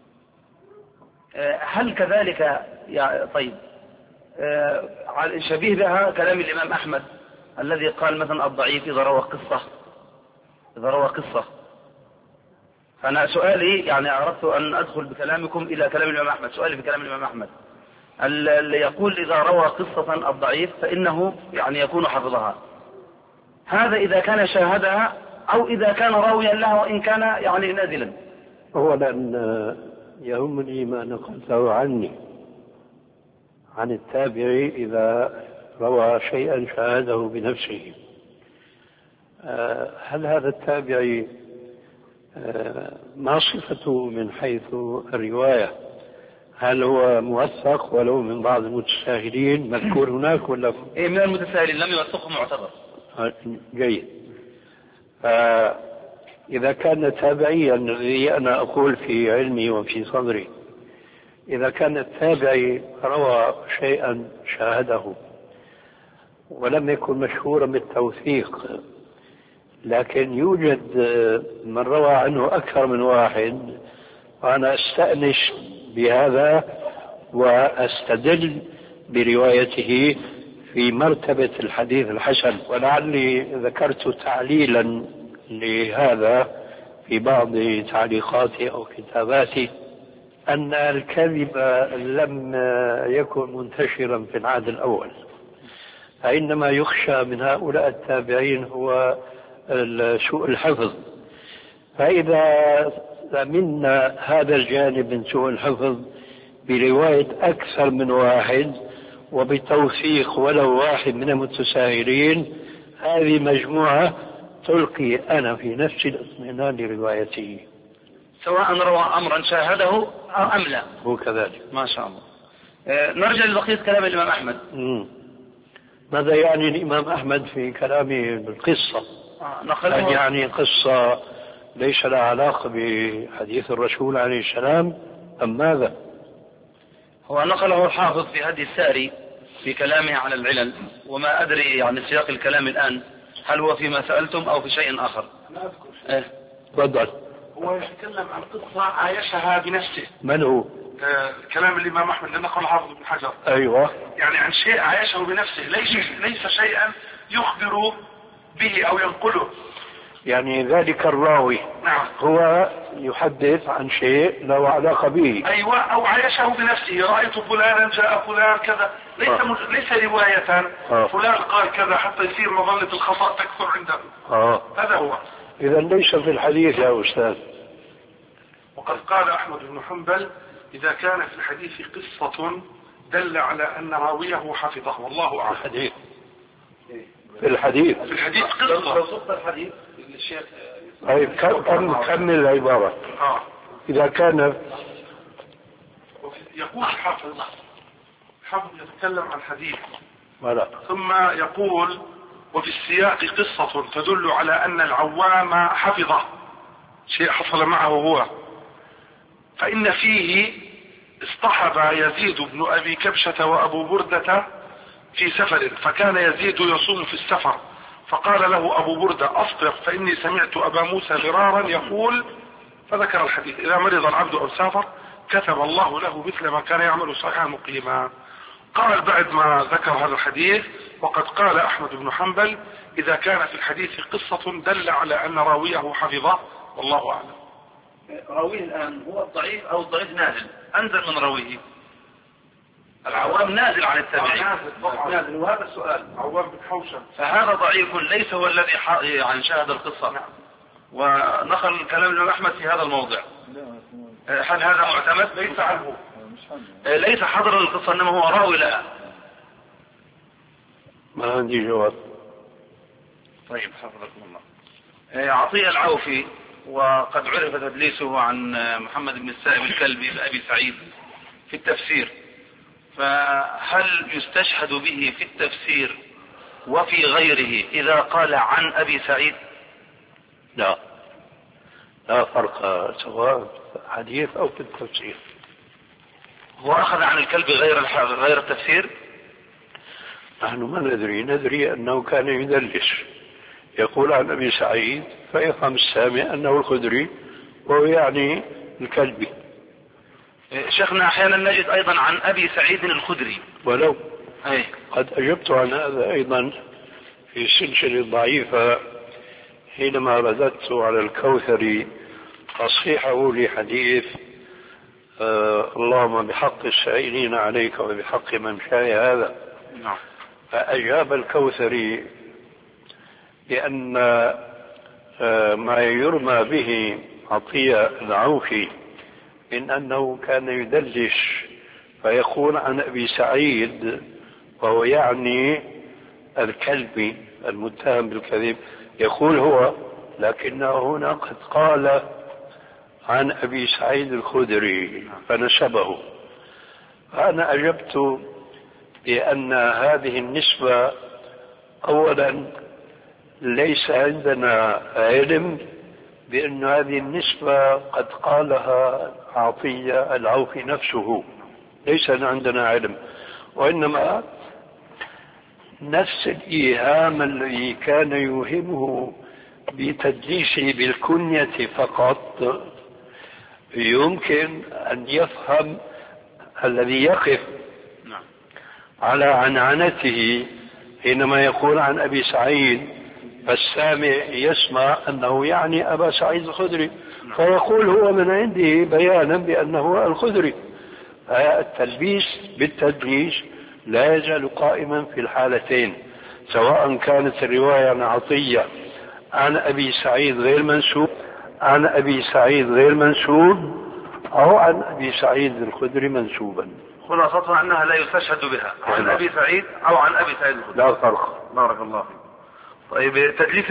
S2: هل كذلك طيب شبيه بها كلام الإمام أحمد الذي قال مثلا الضعيف إذا روى قصة. فأنا سؤالي يعني أردت أن أدخل بكلامكم إلى كلام الإمام أحمد، سؤالي في كلام الإمام أحمد اللي يقول إذا روى قصة الضعيف فإنه يعني يكون حفظها، هذا إذا كان شاهدها أو إذا كان راويا لها وإن كان يعني نازلا؟
S3: أولا يهمني ما نقلته عني عن التابعي إذا روى شيئا شاهده بنفسه. هل هذا التابعي ما صفته من حيث الرواية؟ هل هو موثق ولو من بعض المتساهلين مذكور هناك ولا؟
S2: إيه من المتساهلين لم يوثقه معتبر.
S3: جيد. إذا كان تابعيا الذي أنا أقول في علمي وفي صدري، إذا كان التابعي روى شيئا شاهده ولم يكن مشهورا بالتوثيق، لكن يوجد من روى عنه أكثر من واحد، وأنا أستأنس بهذا وأستدل بروايته في مرتبة الحديث الحسن. ولعلي ذكرت تعليلا لهذا في بعض تعليقاتي أو كتاباتي أن الكذب لم يكن منتشرا في العهد الأول، فإنما يخشى من هؤلاء التابعين هو سوء الحفظ. فإذا ضمننا هذا الجانب من سوء الحفظ برواية أكثر من واحد وبتوثيق ولو واحد من المتساهلين، هذه مجموعة تلقي أنا في نفس الاطمئنان لروايته
S2: سواء روى أمرا شاهده أو أم لا.
S3: هو كذلك.
S2: ما شاء الله. نرجع لبقية كلام الإمام أحمد.
S3: ماذا يعني الإمام أحمد في كلامه بالقصة؟ يعني قصة ليس لها علاقة بحديث الرسول عليه السلام أم ماذا؟
S2: هو نقله الحافظ في هدي الساري في كلامه على العلل، وما أدري يعني سياق الكلام الآن هل هو فيما سألتم أو في شيء آخر؟
S6: أنا أذكر.
S3: تفضل.
S6: هو يتكلم عن قصة عايشها بنفسه.
S3: من هو؟
S6: كلام الإمام أحمد اللي نقل حافظ بن حجر.
S3: أيوة.
S6: يعني عن شيء عايشه بنفسه، ليس شيئا يخبر به أو ينقله.
S3: يعني ذلك الراوي
S6: نعم
S3: هو يحدث عن شيء له علاقة به.
S6: أيوة، أو عايشه بنفسه، رأيت فلانا جاء فلان كذا، ليس رواية فلان قال كذا حتى يصير مظلة الخطأ تكثر عنده. هذا هو.
S3: إذا ليس في الحديث يا أستاذ.
S6: وقد قال أحمد بن حنبل إذا كان في الحديث قصة دل على أن راويه حفظه، والله أعلم.
S3: في الحديث
S6: قصة الحديث الشيخ.
S3: كمل العبارة. إذا كان
S6: يقول حافظ يتكلم عن حديث
S3: ولا.
S6: ثم يقول وفي السياق قصة تدل على أن العوام حفظه، شيء حصل معه هو، فإن فيه اصطحب يزيد بن أبي كبشة وأبو بردة في سفر، فكان يزيد يصوم في السفر، فقال له أبو بردة أفطر فإني سمعت أبا موسى غرارا يقول، فذكر الحديث إذا مرض العبد أو سافر كتب الله له مثل ما كان يعمل صحيحا مقيما. قال بعد ما ذكر هذا الحديث: وقد قال أحمد بن حنبل: إذا كان في الحديث قصة دل على أن راويه حفظه، والله أعلم.
S7: راويه الآن هو الضعيف أو الضعيف نازل، أنزل من راويه. العوام نازل عن التابعين، نازل، وهذا السؤال.
S6: عوام بن حوشب،
S7: فهذا ضعيف ليس هو الذي يعني شاهد القصة.
S6: نعم.
S7: ونقل كلام الإمام أحمد في هذا الموضع. هل هذا معتمد؟
S6: ليس عنه،
S7: ليس حضر القصة إنما هو راوي لها.
S3: ما عندي جواب.
S7: طيب حفظكم الله. عطية العوفي وقد عرف تدليسه عن محمد بن السائب الكلبي بأبي سعيد في التفسير، فهل يستشهد به في التفسير وفي غيره إذا قال عن أبي سعيد؟
S3: لا فرق سواء في الحديث أو في التفسير.
S7: هو أخذ عن الكلب غير التفسير؟
S3: نحن ما ندري أنه كان يدلس، يقول عن أبي سعيد فيفهم السامع أنه الخدري وهو يعني الكلبي.
S7: شيخنا أحيانا نجد أيضا عن أبي سعيد الخدري،
S3: ولو
S7: أي
S3: قد أجبت عن هذا أيضا في سلسلة ضعيفة حينما رددت على الكوثري تصحيحه لحديث اللهم بحق السائلين عليك وبحق من شاء هذا.
S7: نعم.
S3: فأجاب الكوثري بأن ما يرمى به عطية العوفي من أنه كان يدلس فيقول عن أبي سعيد وهو يعني الكلبي المتهم بالكذب، يقول هو، لكنه هنا قد قال عن أبي سعيد الخدري فنسبه. فأنا أجبت بأن هذه النسبة أولا ليس عندنا علم بأن هذه النسبة قد قالها عطية العوفي نفسه، ليس عندنا علم، وإنما نفس الإيهام الذي كان يوهمه بتدليسه بالكنية فقط يمكن أن يفهم الذي يقف على عنعنته حينما يقول عن أبي سعيد، فالسامع يسمع أنه يعني أبا سعيد الخدري فيقول هو من عنده بيانا بأنه الخدري. التلبيس بالتدليس لا يزال قائما في الحالتين، سواء كانت الرواية عن عطية عن أبي سعيد غير منسوب أو عن أبي سعيد الخدري منسوبا.
S7: خلاصتها أنها لا يستشهد بها عن أبي سعيد أو عن أبي سعيد الخدري،
S3: لا فرق.
S7: بارك الله فيك. طيب تدليس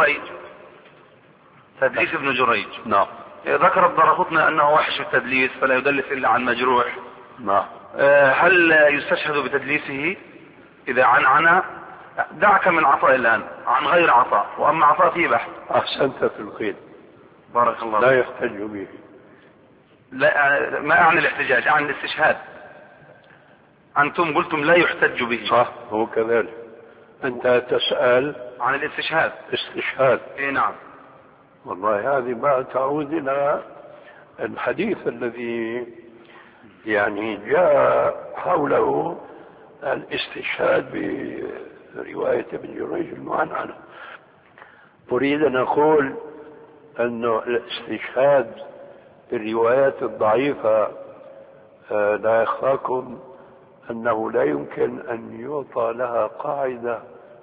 S7: ابن جريج.
S3: نعم.
S7: ذكر الدارقطني أنه وحش التدليس فلا يدلس إلا عن مجروح.
S3: نعم.
S7: هل يستشهد بتدليسه إذا عن دعك من عطاء الآن عن غير عطاء، وأما عطاء فيه بحث.
S3: أحسنت في الخير.
S7: بارك الله.
S3: لا يحتج به.
S7: لا، ما أعني الاحتجاج، أعني الاستشهاد. أنتم قلتم لا يحتج به.
S3: صح، هو كذلك. أنت تسأل
S7: عن الاستشهاد.
S3: استشهاد.
S7: إيه نعم.
S3: والله هذه بعد تعود إلى الحديث الذي يعني جاء حوله الاستشهاد برواية ابن جريج المعنعنة. أريد أن أقول أن الاستشهاد بالروايات الضعيفة لا يخفاكم أنه لا يمكن أن يعطى لها قاعدة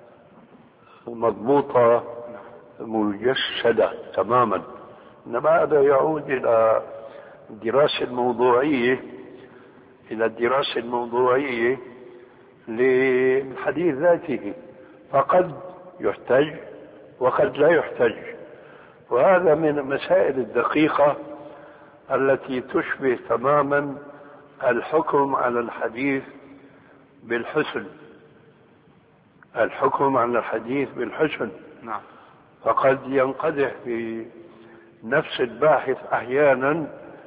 S3: مضبوطة مجسدة تماما، إنما هذا يعود إلى الدراسة الموضوعية للحديث ذاته، فقد يحتج وقد لا يحتج، وهذا من المسائل الدقيقة التي تشبه تماما الحكم على الحديث بالحسن.
S7: نعم.
S3: فقد ينقدح في نفس الباحث أحيانا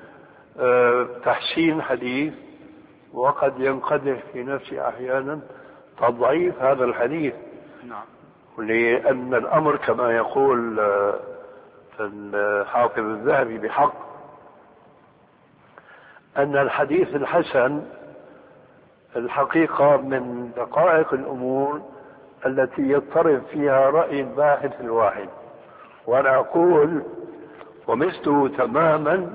S3: تحسين حديث، وقد ينقدح في نفسه أحيانا تضعيف هذا الحديث.
S7: نعم.
S3: لأن الأمر كما يقول الحافظ الذهبي بحق أن الحديث الحسن الحقيقة من دقائق الأمور التي يضطرب فيها رأي الباحث الواحد، وأنا أقول ومثله تماما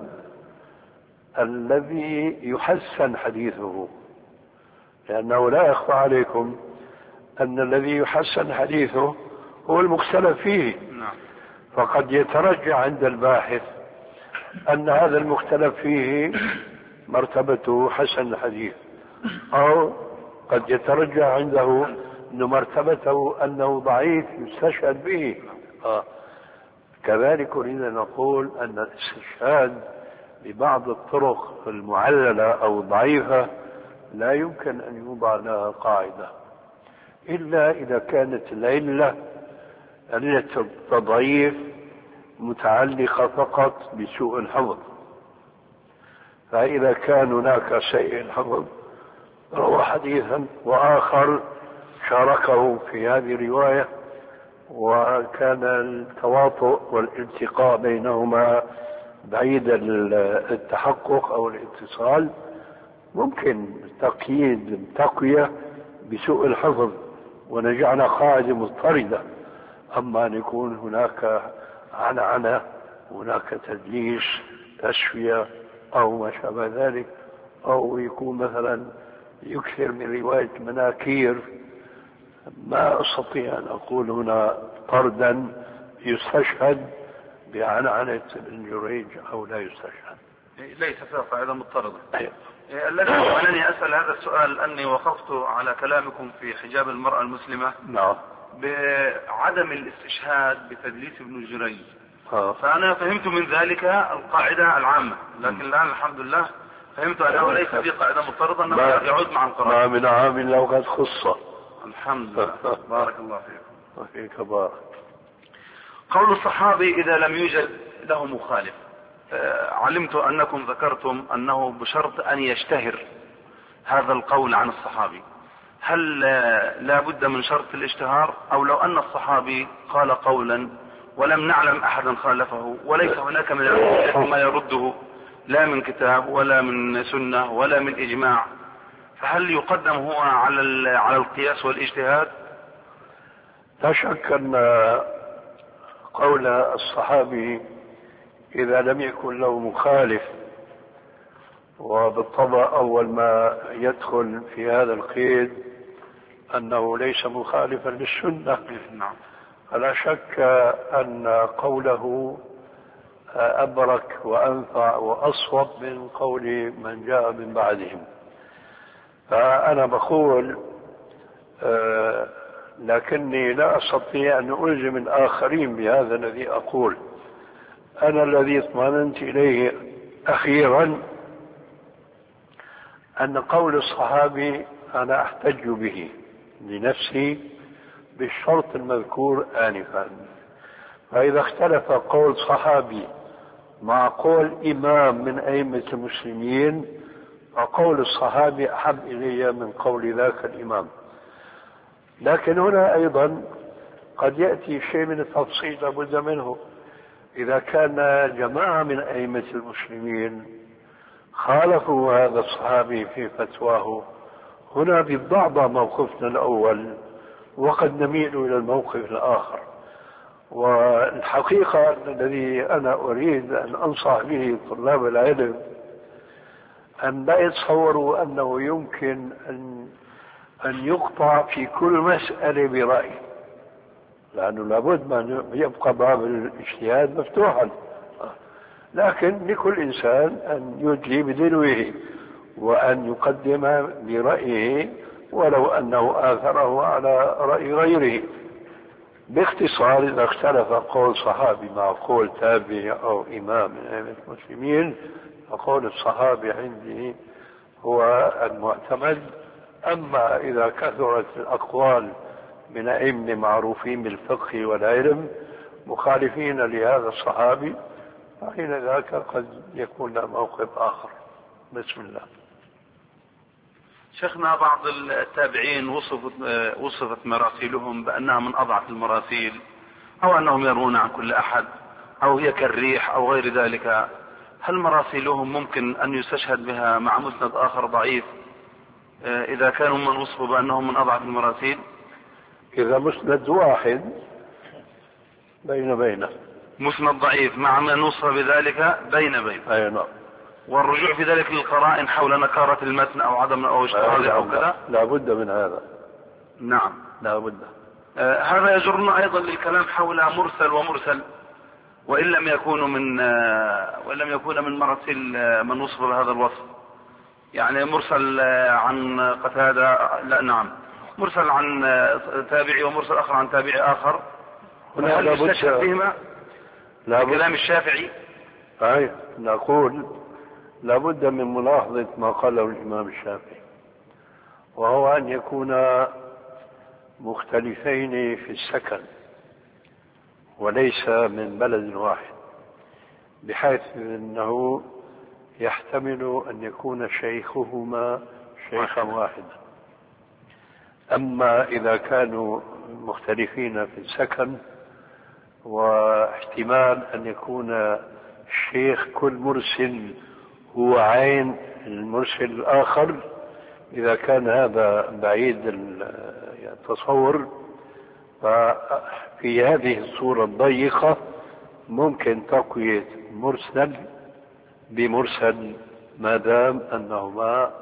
S3: الذي يحسن حديثه، لأنه لا يخفى عليكم أن الذي يحسن حديثه هو المختلف فيه. فقد يترجع عند الباحث أن هذا المختلف فيه مرتبته حسن الحديث، أو قد يترجع عنده أن مرتبته أنه ضعيف يستشهد به. كذلك أريد أن نقول أن الاستشهاد ببعض الطرق المعللة أو الضعيفة لا يمكن أن يوضع لها قاعدة، إلا إذا كانت العلة التضعيف متعلقة فقط بسوء الحفظ. فإذا كان هناك سيء الحفظ روى حديثا وآخر شاركه في هذه الرواية وكان التواطؤ والالتقاء بينهما بعيد التحقق أو الاتصال، ممكن تقوية بسوء الحفظ ونجعل قاعدة مضطردة. أما أن يكون هناك عنعنة، هناك تدليس، تسوية أو ما شابه ذلك، أو يكون مثلا يكثر من رواية مناكير، ما أستطيع أن أقول هنا طردا يستشهد بعنعنة ابن جريج أو لا يستشهد.
S7: ليس فيها قاعدة مضطردة. الذي جعلني أسأل هذا السؤال أني وقفت على كلامكم في حجاب المرأة المسلمة بعدم الاستشهاد بتدليس ابن جريج. فأنا فهمت من ذلك القاعدة العامة، لكن الآن الحمد لله فهمت أنه ليس في قاعدة مضطردة، أنه يعود مع القرآن.
S3: ما من عام لو قد خصة.
S7: الحمد لله. بارك الله فيكم.
S3: وفيك بارك.
S7: قول الصحابي إذا لم يوجد له مخالف، علمت أنكم ذكرتم أنه بشرط أن يشتهر هذا القول عن الصحابي. هل لا بد من شرط الاشتهار، أو لو أن الصحابي قال قولا ولم نعلم أحدا خالفه وليس هناك من الأدلة ما يرده لا من كتاب ولا من سنة ولا من إجماع، فهل يقدم هو على القياس والاجتهاد؟
S3: لا شك أن قول الصحابي إذا لم يكن له مخالف، وبالطبع أول ما يدخل في هذا القيد أنه ليس مخالفا للسنة، فلا شك أن قوله أبرك وأنفع وأصوب من قول من جاء من بعدهم. فأنا بقول لكني لا أستطيع أن ألزم الآخرين بهذا الذي أقول. أنا الذي اطمأننت إليه أخيرا أن قول الصحابي أنا أحتج به لنفسي بالشرط المذكور آنفا. فإذا اختلف قول صحابي مع قول إمام من أئمة المسلمين، فقول الصحابي أحب إلي من قول ذاك الإمام. لكن هنا أيضا قد يأتي شيء من التفصيل لابد منه. إذا كان جماعة من أئمة المسلمين خالفوا هذا الصحابي في فتواه، هنا بالضعضة موقفنا الأول وقد نميل إلى الموقف الآخر. والحقيقة الذي أنا أريد أن أنصح به طلاب العلم أن لا يتصوروا أنه يمكن أن يقطع في كل مسألة برأي، لأنه لابد أن يبقى باب الاجتهاد مفتوحا، لكن لكل إنسان أن يدلي بدلوه وأن يقدم برأيه ولو أنه آثره على رأي غيره. باختصار إذا اختلف قول صحابي مع قول تابعي أو إمام من أئمة المسلمين، فقول الصحابي عندي هو المعتمد. أما إذا كثرت الأقوال من أئمة معروفين بالفقه والعلم مخالفين لهذا الصحابي، فحين ذاك قد يكون موقف آخر. بسم الله.
S7: شيخنا بعض التابعين وصفت مراسيلهم بأنها من أضعف المراسيل، أو أنهم يرون عن كل أحد، أو هي كالريح أو غير ذلك. هل مراسيلهم ممكن أن يستشهد بها مع مسند آخر ضعيف؟ إذا كانوا من وصفوا بأنهم من أضعف المراسيل؟
S3: إذا مسند واحد بين
S7: مسند ضعيف مع من وصف بذلك بين
S3: أي نعم.
S7: والرجوع في ذلك للقرائن حول نكارة المتن أو عدم أو اشتراطه أو كذا.
S3: لا بد من هذا.
S7: نعم
S3: لا بد.
S7: هذا يجرنا أيضا للكلام حول مرسل ومرسل وإن لم يكون من مراسيل من وصف بهذا الوصف. يعني مرسل عن قتادة، لا نعم، مرسل عن تابعي ومرسل آخر عن تابعي آخر. هل يستشهد بهما كلام الشافعي؟
S3: أي نقول لابد من ملاحظة ما قاله الإمام الشافعي، وهو أن يكون مختلفين في السكن وليس من بلد واحد، بحيث أنه يحتمل أن يكون شيخهما شيخا واحدا. أما إذا كانوا مختلفين في السكن واحتمال أن يكون شيخ كل مرسل هو عين المرسل الآخر، إذا كان هذا بعيد التصور، ففي هذه الصورة الضيقة ممكن تقوية مرسل بمرسل ما دام أنهما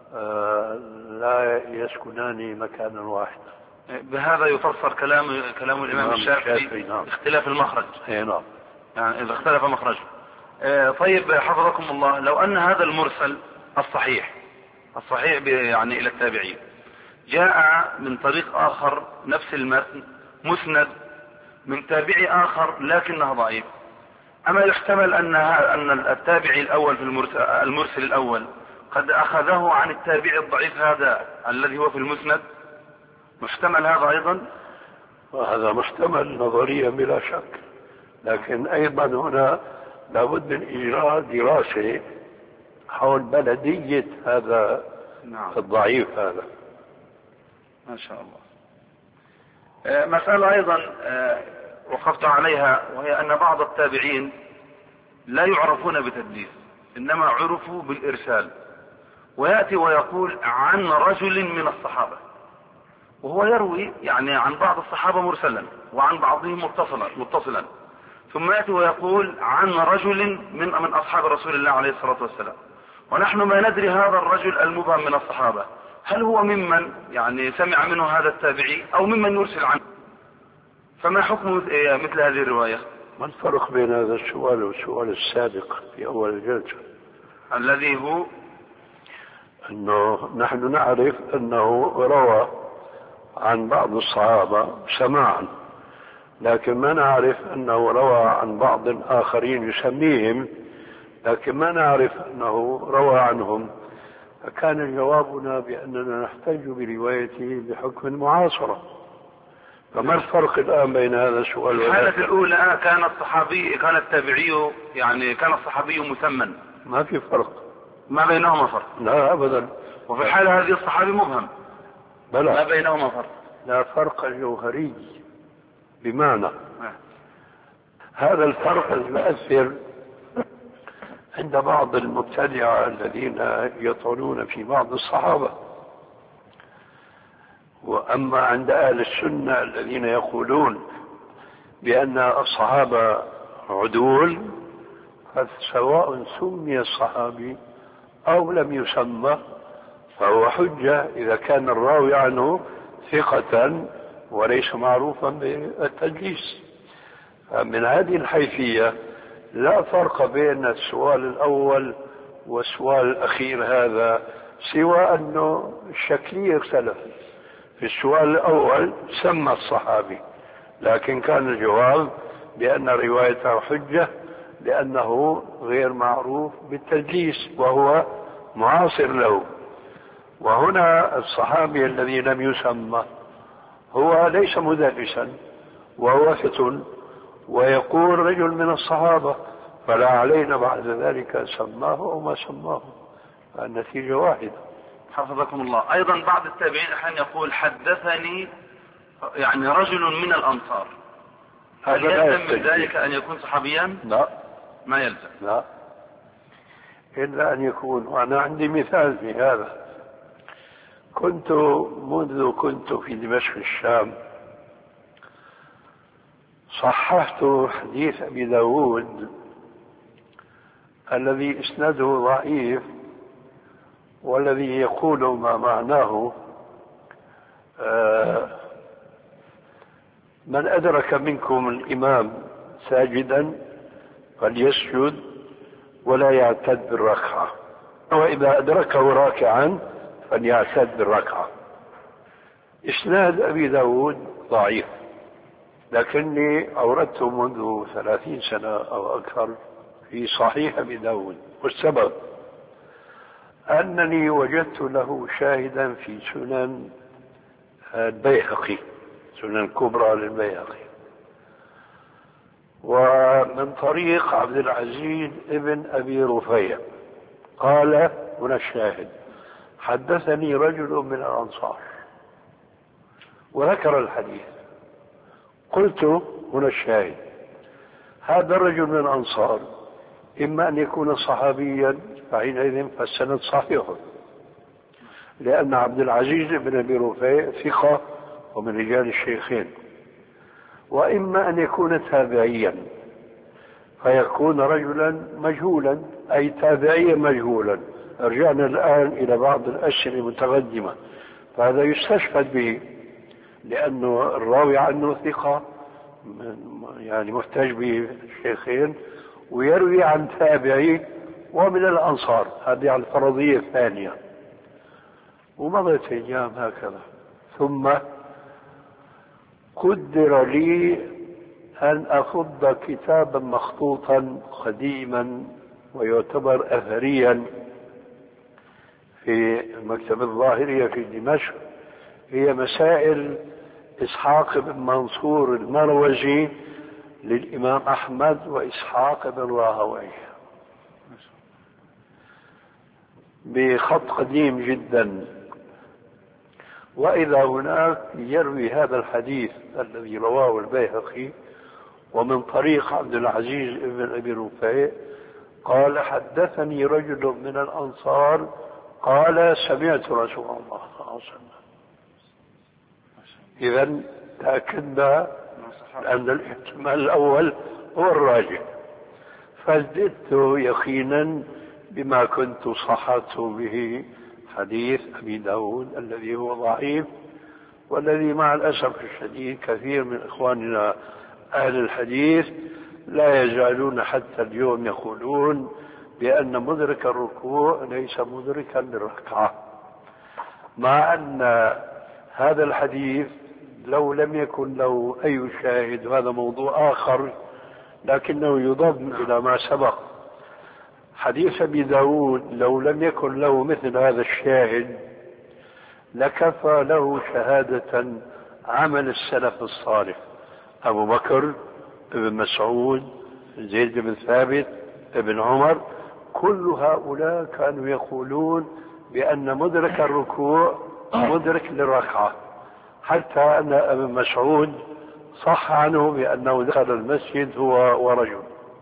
S3: لا يسكنان مكانا واحدا.
S7: بهذا يفسر كلام الإمام الشافعي
S3: نعم.
S7: اختلاف المخرج.
S3: نعم.
S7: يعني إذا اختلف مخرجه. طيب حفظكم الله، لو أن هذا المرسل الصحيح يعني إلى التابعين جاء من طريق آخر نفس المتن مسند من تابعي آخر لكنه ضعيف، أما يحتمل أن التابعي الأول في المرسل الأول قد أخذه عن التابعي الضعيف هذا الذي هو في المسند؟ محتمل هذا أيضا؟
S3: وهذا محتمل نظريا بلا شك، لكن أيضا هنا لابد من إجراء دراسة حول بلدية هذا الضعيف هذا.
S7: ما شاء الله. مسألة أيضا وقفت عليها، وهي أن بعض التابعين لا يعرفون بتدليس، إنما عرفوا بالإرسال، ويأتي ويقول عن رجل من الصحابة، وهو يروي يعني عن بعض الصحابة مرسلا وعن بعضهم متصلا، ثم يأتي ويقول عن رجل من أصحاب رسول الله عليه الصلاة والسلام، ونحن ما ندري هذا الرجل المبهم من الصحابة هل هو ممن يعني سمع منه هذا التابعي أو ممن يرسل عنه، فما حكم مثل هذه الرواية؟
S3: ما الفرق بين هذا السؤال والسؤال السابق في أول الجلسة
S7: الذي هو
S3: أنه نحن نعرف أنه روى عن بعض الصحابة سماعا، لكن ما نعرف أنه روى عن بعض آخرين يسميهم، لكن ما نعرف أنه روى عنهم، فكان جوابنا بأننا نحتاج بروايته بحكم المعاصرة. فما الفرق الآن بين هذا السؤال
S7: والآخر؟ الحالة الأولى كان التابعي يعني كان الصحابي مسمى،
S3: ما في فرق،
S7: ما بينهما فرق.
S3: لا أبدا.
S7: وفي الحالة هذه الصحابي مبهم،
S3: بلى
S7: ما بينهما فرق.
S3: لا فرق جوهري، بمعنى هذا الفرق يؤثر عند بعض المبتدعة الذين يطعنون في بعض الصحابة، وأما عند أهل السنة الذين يقولون بأن الصحابة عدول، فسواء سمي الصحابي أو لم يسمى فهو حجة إذا كان الراوي عنه ثقة وليس معروفا بالتدليس. من هذه الحيثية لا فرق بين السؤال الأول والسؤال الأخير هذا، سوى أنه الشكلية اختلفت. في السؤال الأول سمى الصحابي، لكن كان الجواب بأن روايته حجة لأنه غير معروف بالتدليس وهو معاصر له. وهنا الصحابي الذي لم يسمى هو ليس مدلسا وهو فتن، ويقول رجل من الصحابة، فلا علينا بعد ذلك سماه أو ما سماه، النتيجة واحدة.
S7: حفظكم الله. أيضا بعض التابعين أحيانا يقول حدثني يعني رجل من الأنصار، هل يلزم من ذلك أن يكون صحابيا؟
S3: لا،
S7: ما يلزم.
S3: لا، إلا أن يكون، وأنا عندي مثال في هذا. منذ كنت في دمشق الشام صححت حديث أبي داود الذي إسناده ضعيف، والذي يقول ما معناه من أدرك منكم الإمام ساجدا فليسجد ولا يعتد بالركعة، وإذا أدركه راكعا فليعتد بالركعة. إسناد أبي داود ضعيف، لكني أوردته منذ 30 سنة أو أكثر في صحيح أبي داود، والسبب أنني وجدت له شاهدا في سنن البيهقي، سنن كبرى للبيهقي، ومن طريق عبد العزيز ابن أبي رفيع قال هنا الشاهد: حدثني رجل من الأنصار، وذكر الحديث. قلت هنا الشاهد: هذا الرجل من الأنصار إما أن يكون صحابيا فحينئذ فالسند صحيح، لأن عبد العزيز بن أبي رفيع ثقة ومن رجال الشيخين، وإما أن يكون تابعيا فيكون رجلا مجهولا، أي تابعيا مجهولا. رجعنا الآن إلى بعض الأسئلة المتقدمة، فهذا يستشهد به لأنه الراوي عنه ثقة يعني محتاج به الشيخين، ويروي عن تابعي ومن الأنصار، هذه على الفرضية الثانية. ومضت أيام هكذا، ثم قدر لي أن أخذ كتابا مخطوطا قديما ويعتبر أثريا في مكتب الظاهرية في دمشق، هي مسائل إسحاق بن منصور المروزي للإمام أحمد وإسحاق بن راهويه، بخط قديم جدا. وإذا هناك يروي هذا الحديث الذي رواه البيهقي ومن طريق عبد العزيز بن أبي رفيع قال: حدثني رجل من الأنصار قال: سمعت رسول الله صلى الله عليه وسلم. إذا تأكدنا أن الاحتمال الأول هو الراجح، فازددت يقينا بما كنت صححت به حديث أبي داود الذي هو ضعيف، والذي مع الأسف الشديد كثير من إخواننا أهل الحديث لا يزالون حتى اليوم يقولون بأن مدرك الركوع ليس مدركا للركعة، مع أن هذا الحديث لو لم يكن له أي شاهد، وهذا موضوع آخر، لكنه يضم إلى ما سبق. حديث أبي داود لو لم يكن له مثل هذا الشاهد لكفى له شهادة عمل السلف الصالح: أبو بكر، ابن مسعود، زيد بن ثابت، ابن عمر، كل هؤلاء كانوا يقولون بأن مدرك الركوع مدرك للركعة، حتى أن ابن مسعود صح عنه بأنه دخل المسجد هو ورجل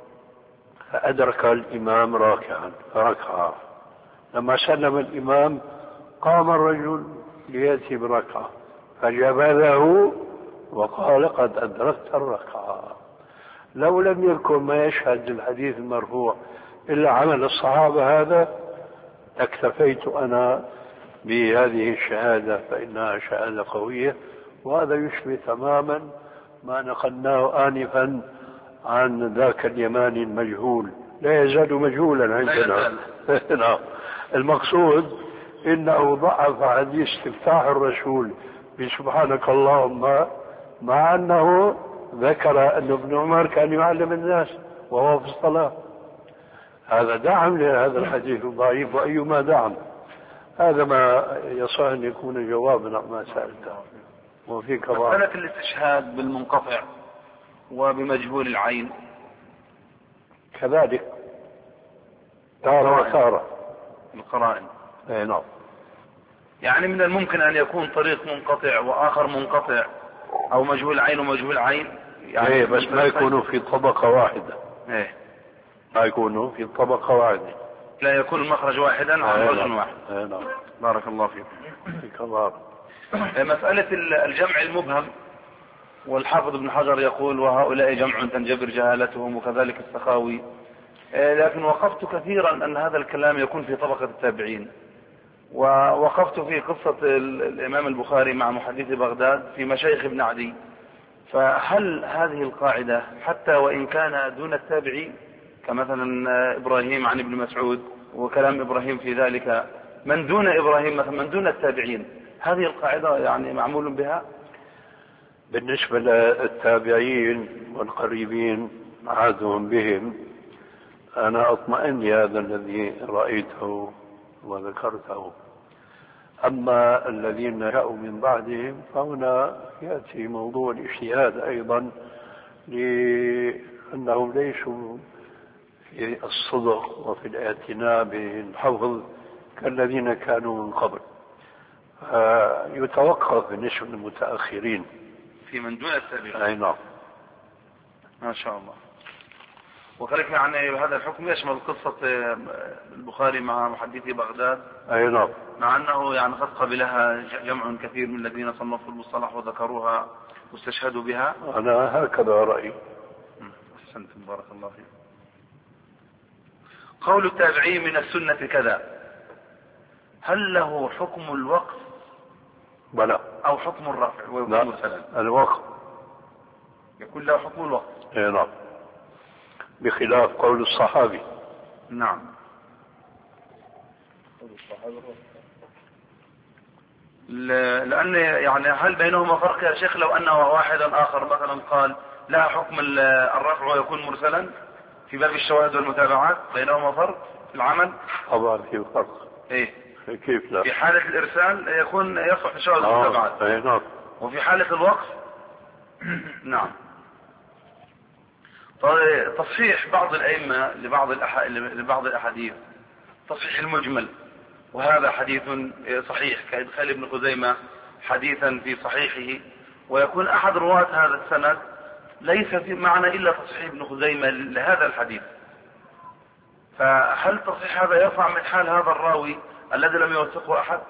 S3: فأدرك الإمام راكعا فركع، لما سلم الإمام قام الرجل ليأتي بركعة فجبذه وقال: قد أدركت الركعة. لو لم يكن ما يشهد للحديث المرفوع إلا عمل الصحابة هذا اكتفيت أنا بهذه الشهادة، فإنها شهادة قوية، وهذا يشبه تماما ما نقلناه آنفا عن ذاك اليماني المجهول، لا يزال مجهولا عندنا. المقصود إنه ضعف حديث استفتاح الرسول بسبحانك اللهم، مع أنه ذكر أن ابن عمر كان يعلم الناس وهو في الصلاة. هذا دعم لهذا الحديث الضعيف، وأيما دعم. هذا ما يصح أن يكون جوابا ما سألته. وفي
S7: مسألة الاستشهاد بالمنقطع وبمجهول العين
S3: كذلك تارة وتارة
S7: القرائن.
S3: اي نعم.
S7: يعني من الممكن أن يكون طريق منقطع وآخر منقطع، أو مجهول عين ومجهول عين، يعني
S3: ايه بس ما يكونوا في طبقة واحدة.
S7: ايه
S3: ما يكونوا في طبقة واحدة،
S7: لا يكون المخرج واحدا عن رجل واحد.
S3: نعم.
S7: بارك الله فيكم.
S3: فيك الله.
S7: مسألة الجمع المبهم، والحافظ ابن حجر يقول وهؤلاء جمع تنجبر جهالتهم، وكذلك السخاوي. لكن وقفت كثيرا أن هذا الكلام يكون في طبقة التابعين، ووقفت في قصة الإمام البخاري مع محدث بغداد في مشايخ ابن عدي. فهل هذه القاعدة حتى وإن كان دون التابعين، كمثلا إبراهيم عن ابن مسعود وكلام إبراهيم في ذلك، من دون إبراهيم مثلا من دون التابعين، هذه القاعدة يعني معمول بها؟
S3: بالنسبة للتابعين والقريبين عادهم بهم، أنا أطمئن لهذا الذي رأيته وذكرته. أما الذين جاءوا من بعدهم فهنا يأتي موضوع الاجتهاد أيضا، لأنهم ليسوا في الصدق وفي الاعتناء بالحفظ كالذين كانوا من قبل. يتوقف بالنسبة للمتأخرين
S7: في من دون التابعين.
S3: أي نعم.
S7: ما شاء الله. وكذلك يعني هذا الحكم يشمل قصة البخاري مع محدثي بغداد.
S3: أي نعم. مع
S7: أنه يعني قد قبلها جمع كثير من الذين صنفوا المصطلح وذكروها واستشهدوا بها.
S3: أنا هكذا رأيي.
S7: أحسنتم بارك الله فيكم. قول التابعي من السنة كذا، هل له حكم الوقف؟
S3: بلى.
S7: أو حكم الرفع ويكون مرسلا؟
S3: الوقف
S7: يكون له حكم الوقف.
S3: أي نعم، بخلاف قول الصحابي.
S7: نعم. لأن يعني هل بينهما فرق يا شيخ؟ لو أنه واحدا آخر مثلا قال لا حكم الرفع ويكون مرسلا في باب الشواهد والمتابعات، بينهما فرق في العمل؟
S3: طبعا في فرق.
S7: إيه؟
S3: كيف لا؟
S7: في حالة الإرسال يكون يصح في الشواهد والمتابعات.
S3: أي نعم.
S7: وفي حالة الوقف نعم. تصحيح بعض الأئمة لبعض الأحاديث، تصحيح المجمل، وهذا حديث صحيح كإدخال ابن خزيمة حديثا في صحيحه، ويكون أحد رواة هذا السند ليس في معنى إلا تصحيح ابن خزيمة لهذا الحديث. فهل تصحيح هذا يرفع من حال هذا الراوي الذي لم يوثقه أحد؟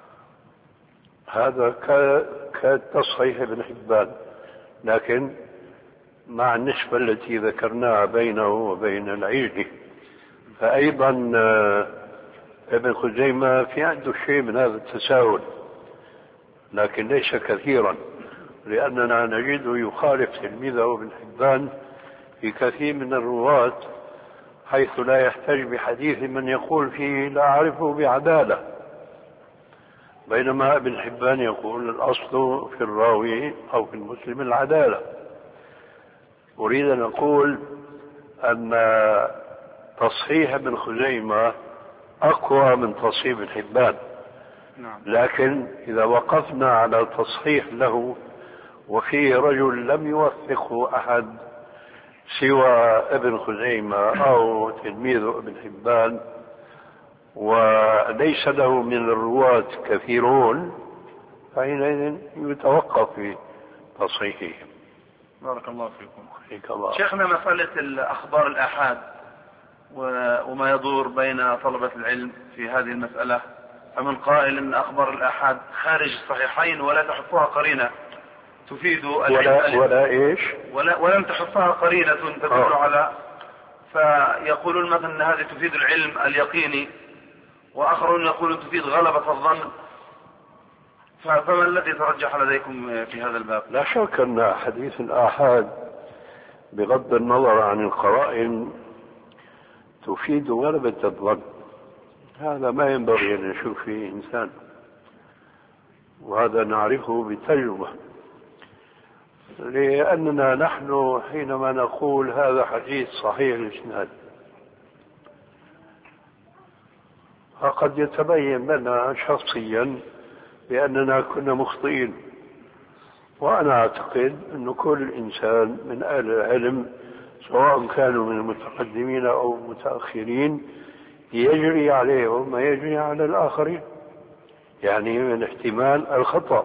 S3: هذا كتصحيح ابن حبان، لكن مع النسبة التي ذكرناها بينه وبين العجلي، فأيضا ابن خزيمة في عنده شيء من هذا التساهل، لكن ليس كثيرا، لأننا نجده يخالف تلميذه ابن حبان في كثير من الرواة، حيث لا يحتج بحديث من يقول فيه لا أعرفه بعدالة، بينما ابن حبان يقول الأصل في الراوي أو في المسلم العدالة. أريد أن أقول أن تصحيح ابن خزيمة أقوى من تصحيح ابن حبان، لكن إذا وقفنا على تصحيح له وفيه رجل لم يوثقه أحد سوى ابن خزيمة أو تلميذ ابن حبان، وليس له من الرواة كثيرون، فحينئذ يتوقف في تصحيحهم.
S7: بارك الله فيكم.
S3: الله.
S7: شيخنا، مسألة الأخبار الآحاد وما يدور بين طلبة العلم في هذه المسألة، فمن قائل أن أخبار الآحاد خارج الصحيحين ولا تحفها قرينة تفيد
S3: ولا إيش؟
S7: ولم تحفها قرينة تدل على، فيقولون مثلا أن هذه تفيد العلم اليقيني، وآخرون يقولون تفيد غلبة الظن، فما الذي ترجح لديكم في هذا الباب؟
S3: لا شك أن حديث الآحاد بغض النظر عن القرائن تفيد غلبة الظن، هذا ما ينبغي أن نشوف فيه إنسان، وهذا نعرفه بالتجربة، لأننا نحن حينما نقول هذا حديث صحيح الإسناد فقد يتبين لنا شخصيا بأننا كنا مخطئين، وأنا أعتقد أن كل إنسان من أهل العلم سواء كانوا من المتقدمين أو المتأخرين يجري عليهم ما يجري على الآخرين، يعني من احتمال الخطأ.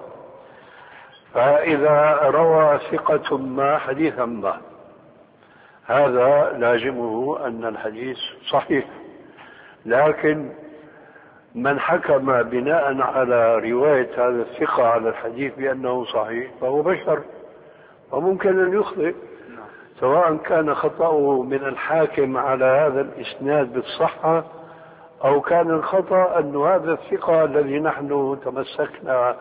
S3: فإذا روى ثقة ما حديثا ما، هذا لازمه أن الحديث صحيح، لكن من حكم بناء على رواية هذا الثقة على الحديث بأنه صحيح فهو بشر وممكن أن يخطئ، سواء كان خطأه من الحاكم على هذا الإسناد بالصحة أو كان الخطأ أن هذا الثقة الذي نحن تمسكنا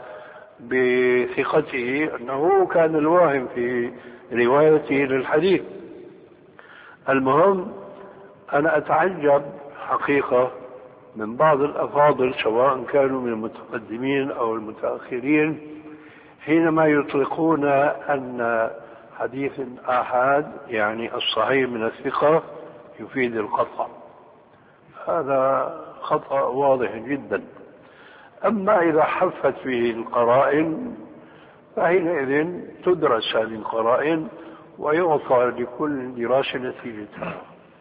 S3: بثقته أنه كان الواهم في روايته للحديث. المهم أنا أتعجب حقيقة من بعض الأفاضل سواء كانوا من المتقدمين أو المتأخرين حينما يطلقون أن حديث آحاد يعني الصحيح من الثقة يفيد القطع. هذا خطأ واضح جدا. أما إذا حفت فيه القرائن فحينئذ تدرس هذه القرائن ويعطى لكل دراسة نتيجتها.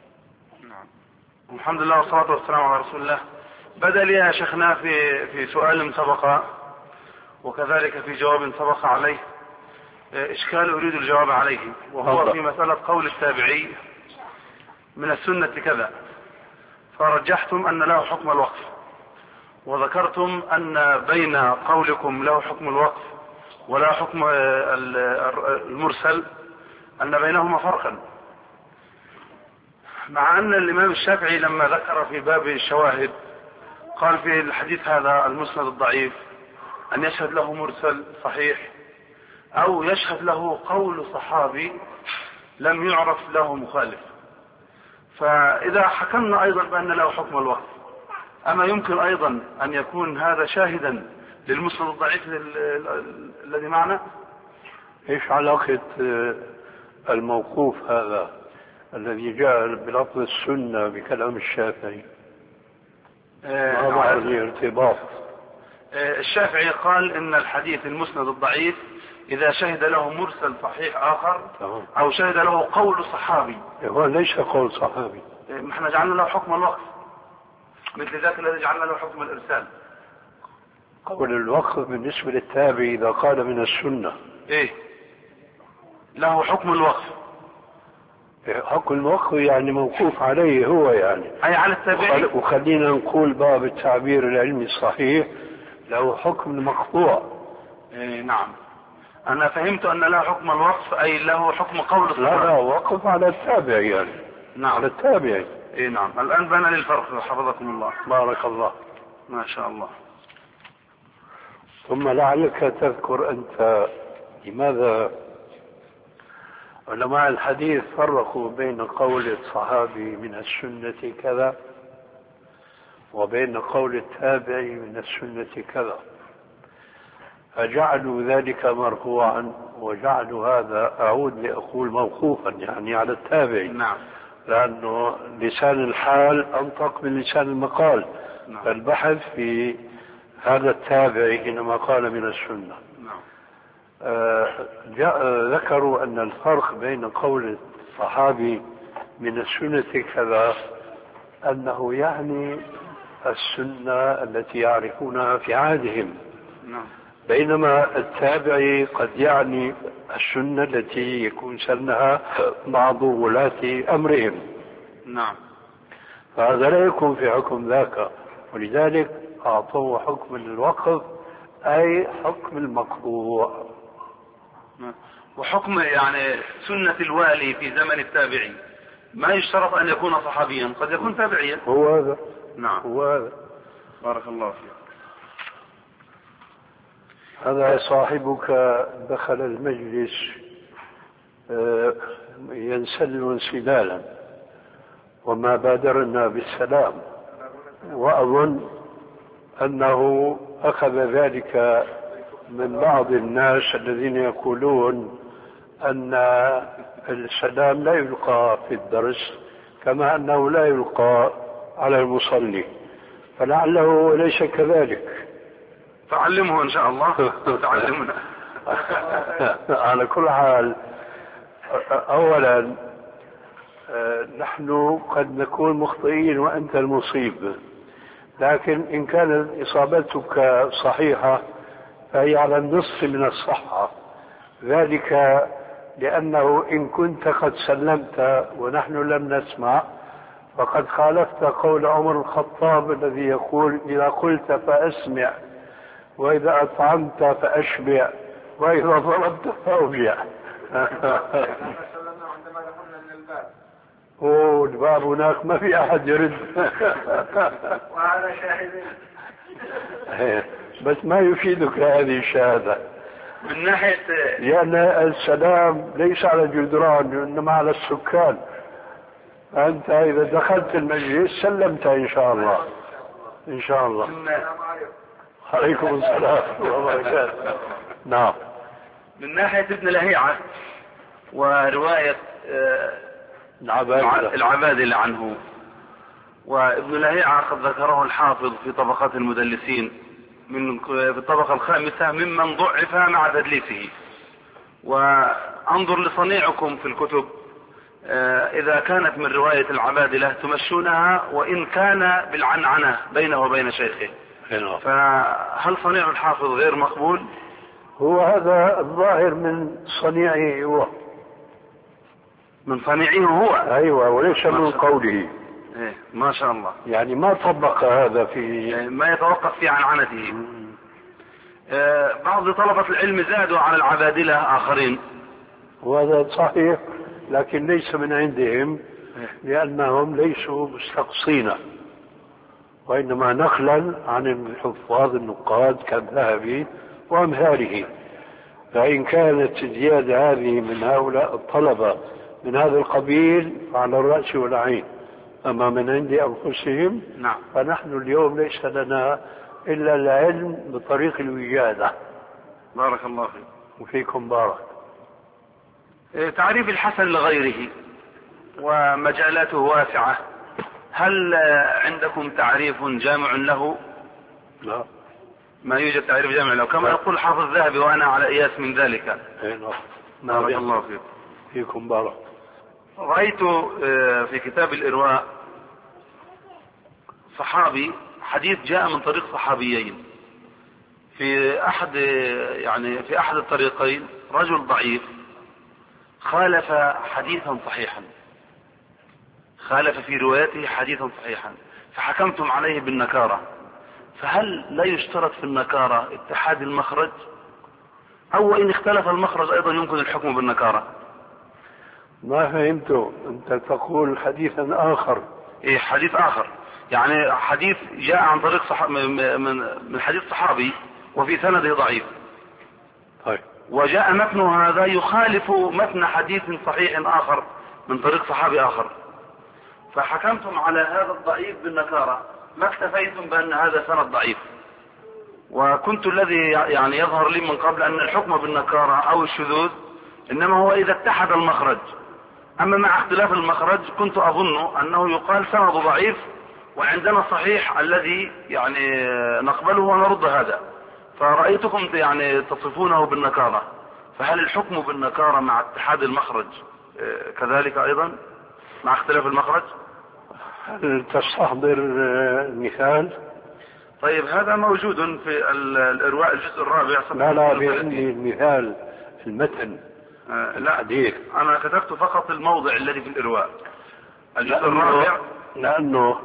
S2: الحمد لله والصلاة والسلام على رسول الله. بدأ لي يا شيخنا في سؤال سبق وكذلك في جواب سبق عليه إشكال أريد الجواب عليه، وهو في مسألة قول التابعي من السنة كذا، فرجحتم أن له حكم الوقف، وذكرتم أن بين قولكم له حكم الوقف ولا حكم المرسل أن بينهما فرقا، مع أن الإمام الشافعي لما ذكر في باب الشواهد قال في الحديث هذا المسند الضعيف أن يشهد له مرسل صحيح أو يشهد له قول صحابي لم يعرف له مخالف. فإذا حكمنا أيضا بأن له حكم الوقف، أما يمكن أيضا أن يكون هذا شاهدا للمسند الضعيف الذي معنا؟
S3: إيش علاقة الموقوف هذا الذي جاء بلفظ السنة بكلام الشافعي؟ ما الارتباط؟
S2: الشافعي قال إن الحديث المسند الضعيف إذا شهد له مرسل صحيح آخر أو شهد له قول صحابي.
S3: هو ليس قول صحابي،
S2: نحن جعلنا له حكم الوقف مثل ذاك الذي جعلنا له حكم الإرسال.
S3: قول الوقف بالنسبة للتابعي إذا قال من السنة
S2: إيه له حكم الوقف.
S3: حكم الوقف يعني موقوف عليه هو يعني
S2: أي على التابعي.
S3: وخلينا نقول باب التعبير العلمي الصحيح له حكم المقطوع.
S2: إيه نعم، أنا فهمت أن له حكم الوقف أي له حكم قول الصحابي.
S3: لا وقف على التابعي يعني.
S2: نعم
S3: على التابعي.
S2: إيه نعم. الآن بان للفرق حفظكم الله.
S3: بارك الله.
S2: ما شاء الله.
S3: ثم لعلك تذكر أنت لماذا علماء الحديث فرقوا بين قول الصحابي من السنة كذا وبين قول التابعي من السنة كذا، فجعلوا ذلك مرفوعا وجعلوا هذا أعود لأقول موقوفا يعني على التابعي.
S2: نعم.
S3: لأنه لسان الحال أنطق من لسان المقال.
S2: نعم.
S3: فالبحث في هذا التابعي حينما قال من السنة.
S2: نعم.
S3: ذكروا أن الفرق بين قول الصحابي من السنة كذا أنه يعني السنة التي يعرفونها في عهدهم.
S2: نعم.
S3: بينما التابعي قد يعني السنة التي يكون سنها بعض ولاة أمرهم.
S2: نعم.
S3: فهذا لا يكون في حكم ذاك، ولذلك أعطوه حكم الوقف أي حكم المقطوع.
S2: وحكم يعني سنة الوالي في زمن التابعي ما يشترط أن يكون صحابيا، قد يكون تابعيا.
S3: هو هذا.
S2: نعم.
S3: هو هذا.
S2: بارك الله فيك.
S3: هذا صاحبك دخل المجلس ينسل انسلالا وما بادرنا بالسلام، وأظن أنه أخذ ذلك من بعض الناس الذين يقولون أن السلام لا يلقى في الدرس كما أنه لا يلقى على المصلي، فلعله ليس كذلك.
S2: تعلمه إن شاء الله. تعلمنا.
S3: على كل حال، أولا نحن قد نكون مخطئين وأنت المصيب، لكن إن كانت إصابتك صحيحة فهي على النصف من الصحة، ذلك لأنه إن كنت قد سلمت ونحن لم نسمع فقد خالفت قول عمر الخطاب الذي يقول إذا قلت فأسمع، وإذا أطعمت فأشبع، وإذا ضربت فأوجع. أوه الباب هناك ما في أحد يرد.
S2: وهذا شاهد.
S3: بس ما يفيدك هذه الشهادة
S2: من ناحية،
S3: لأن السلام ليس على الجدران إنما على السكان. أنت إذا دخلت المجلس سلمت إن شاء الله. إن شاء الله. عليكم السلام وبركاته. نعم.
S2: من ناحية ابن لهيعة ورواية العبادلة عنه، وابن لهيعة قد ذكره الحافظ في طبقات المدلسين في الطبقة الخامسة ممن ضعف مع تدليسه. وانظر لصنيعكم في الكتب، إذا كانت من رواية العبادلة تمشونها وإن كان بالعنعنة بينه وبين شيخه. فهل صنيع الحافظ غير مقبول؟
S3: هو هذا الظاهر من صنيعه هو،
S2: من صنيعه هو.
S3: أيوة، وليس من قوله.
S2: إيه ما شاء الله.
S3: يعني ما طبق هذا في
S2: ما يتوقف في عنعنته. بعض طلبة العلم زادوا على العبادلة آخرين،
S3: وهذا صحيح، لكن ليس من عندهم، لأنهم ليسوا مستقصين، وإنما نقلا عن الحفاظ النقاد كالذهبي وأمثاله. فإن كانت الزيادة هذه من هؤلاء الطلبة من هذا القبيل فعلى الرأس والعين، أما من عند أنفسهم
S2: نعم.
S3: فنحن اليوم ليس لنا إلا العلم بطريق الوجادة.
S2: بارك الله فيك.
S3: وفيكم بارك.
S2: تعريف الحسن لغيره ومجالاته واسعة، هل عندكم تعريف جامع له؟
S3: لا،
S2: ما يوجد تعريف جامع له، كما يقول حافظ الذهبي وأنا على إياس من ذلك. بارك الله فيك.
S3: فيكم بارك.
S2: رأيت في كتاب الإرواء صحابي، حديث جاء من طريق صحابيين، في أحد الطريقين رجل ضعيف خالف حديثا صحيحا، خالف في روايته حديثا صحيحا، فحكمتم عليه بالنكارة. فهل لا يشترط في النكارة اتحاد المخرج، أو إن اختلف المخرج أيضا يمكن الحكم بالنكارة؟
S3: ما فهمت، أنت تقول حديثا آخر.
S2: إيه حديث آخر، يعني حديث جاء عن طريق من حديث صحابي وفي سنده ضعيف.
S3: طيب.
S2: وجاء متن هذا يخالف متن حديث صحيح آخر من طريق صحابي آخر، فحكمتم على هذا الضعيف بالنكارة، ما اكتفيتم بأن هذا سند ضعيف. وكنت الذي يعني يظهر لي من قبل أن الحكم بالنكارة أو الشذوذ إنما هو إذا اتحد المخرج، أما مع اختلاف المخرج كنت أظن أنه يقال سند ضعيف وعندنا صحيح الذي يعني نقبله ونرد هذا، فرأيتكم يعني تصفونه بالنكارة. فهل الحكم بالنكارة مع اتحاد المخرج كذلك أيضا مع اختلاف المخرج؟
S3: هل تستحضر مثال؟
S2: طيب هذا موجود في الإرواء الجزء الرابع.
S3: لا بإني المثال في المتن.
S2: لا حديث. أنا كتبت فقط الموضع الذي في الإرواء الجزء الرابع،
S3: لأنه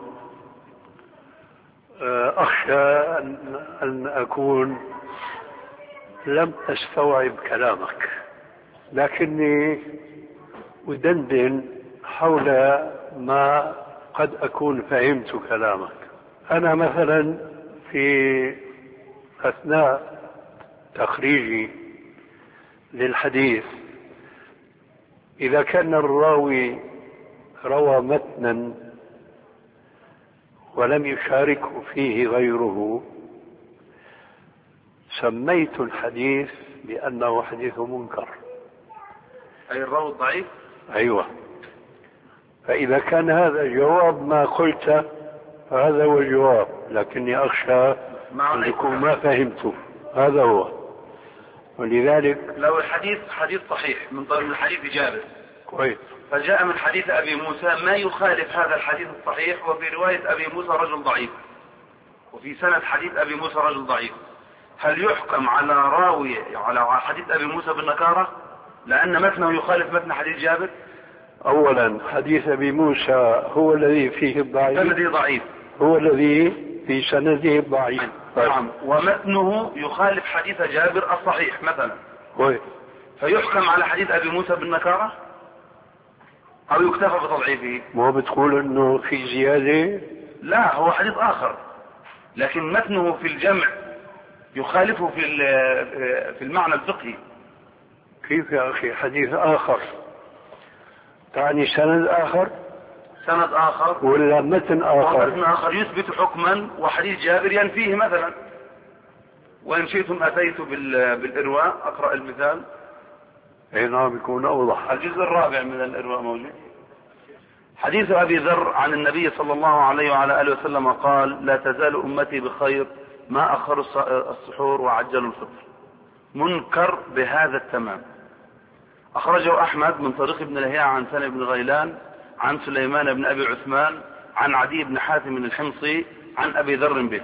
S3: أخشى أن أكون لم أستوعب كلامك، لكني أدندن حول ما قد أكون فهمت كلامك. أنا مثلا في أثناء تخريجي للحديث إذا كان الراوي روى متنا ولم يشاركه فيه غيره سميت الحديث بأنه حديث منكر،
S2: أي الراوي الضعيف.
S3: أيوة. فإذا كان هذا جواب ما قلت فهذا هو الجواب، لكني أخشى أن يكون ما فهمته، هذا هو. ولذلك
S2: لو الحديث حديث صحيح من حديث جابر
S3: كويس،
S2: فجاء من حديث أبي موسى ما يخالف هذا الحديث الصحيح، وفي رواية أبي موسى رجل ضعيف، وفي سند حديث أبي موسى رجل ضعيف، هل يحكم على راوي على حديث أبي موسى بالنكارة لأن متنه يخالف متن حديث جابر؟
S3: أولا حديث أبي موسى هو الذي فيه الضعيف،
S7: الذي ضعيف،
S3: هو الذي في سنده الضعيف.
S7: نعم. ومتنه يخالف حديث جابر الصحيح مثلا، فيحكم على حديث أبي موسى بالنكارة أو يكتفى بتضعيفه؟
S3: ما بتقول أنه في زيادة؟
S7: لا، هو حديث آخر، لكن متنه في الجمع يخالفه في المعنى الفقهي.
S3: كيف يا أخي حديث آخر تعني سند آخر؟
S7: سند آخر
S3: ولا متن آخر؟
S7: متن آخر يثبت حكما وحديث جابر ينفيه مثلا. وإن شئتم أتيت بالإرواء أقرأ المثال.
S3: أي نعم، يكون أوضح.
S7: الجزء الرابع من الإرواء موجود. حديث أبي ذر عن النبي صلى الله عليه وعلى آله وسلم قال: لا تزال أمتي بخير ما أخروا السحور وعجلوا الفطر. منكر بهذا التمام. أخرجه أحمد من طريق ابن لهيعة عن سنة بن غيلان عن سليمان بن أبي عثمان عن عدي بن حاتم الحمصي عن أبي ذر به.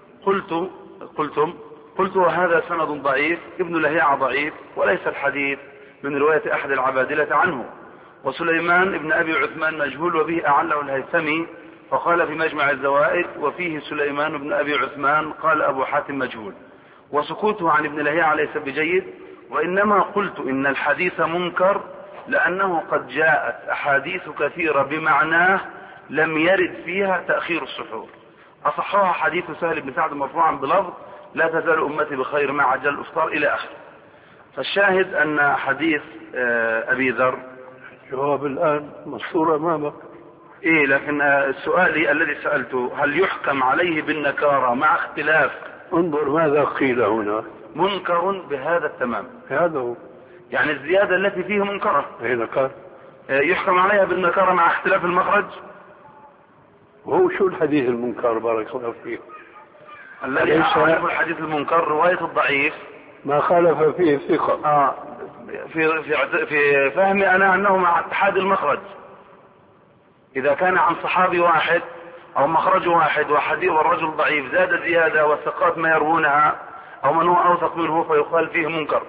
S7: قلت وهذا سند ضعيف، ابن لهيعة ضعيف وليس الحديث من رواية أحد العبادلة عنه، وسليمان بن أبي عثمان مجهول وبه أعله الهيثمي فقال في مجمع الزوائد وفيه سليمان بن أبي عثمان قال أبو حاتم مجهول. وسكوته عن ابن لهيعة ليس بجيد، وإنما قلت إن الحديث منكر لأنه قد جاءت أحاديث كثيرة بمعناه لم يرد فيها تأخير السحور. أصحها حديث سهل بن سعد مرفوعا بلفظ: لا تزال أمتي بخير ما عجل الإفطار إلى آخر. فالشاهد أن حديث أبي ذر
S3: جواب الآن مصور أمامك.
S7: إيه، لكن السؤال الذي سألته هل يحكم عليه بالنكارة مع اختلاف؟
S3: انظر ماذا قيل هنا:
S7: منكر بهذا التمام.
S3: هذا هو،
S7: يعني الزيادة التي فيه منكرة.
S3: أي نكار؟
S7: يحكم عليها بالنكارة مع اختلاف المخرج.
S3: وهو شو الحديث المنكر بارك الله فيه؟
S7: الذي يعرف الحديث المنكر رواية الضعيف
S3: ما خالف فيه الثقة.
S7: في فهمي أنا أنه مع اتحاد المخرج. إذا كان عن صحابي واحد أو مخرج واحد وحديث والرجل ضعيف زاد زيادة والثقات ما يروونها أو من هو أوثق منه فيقال فيه منكر.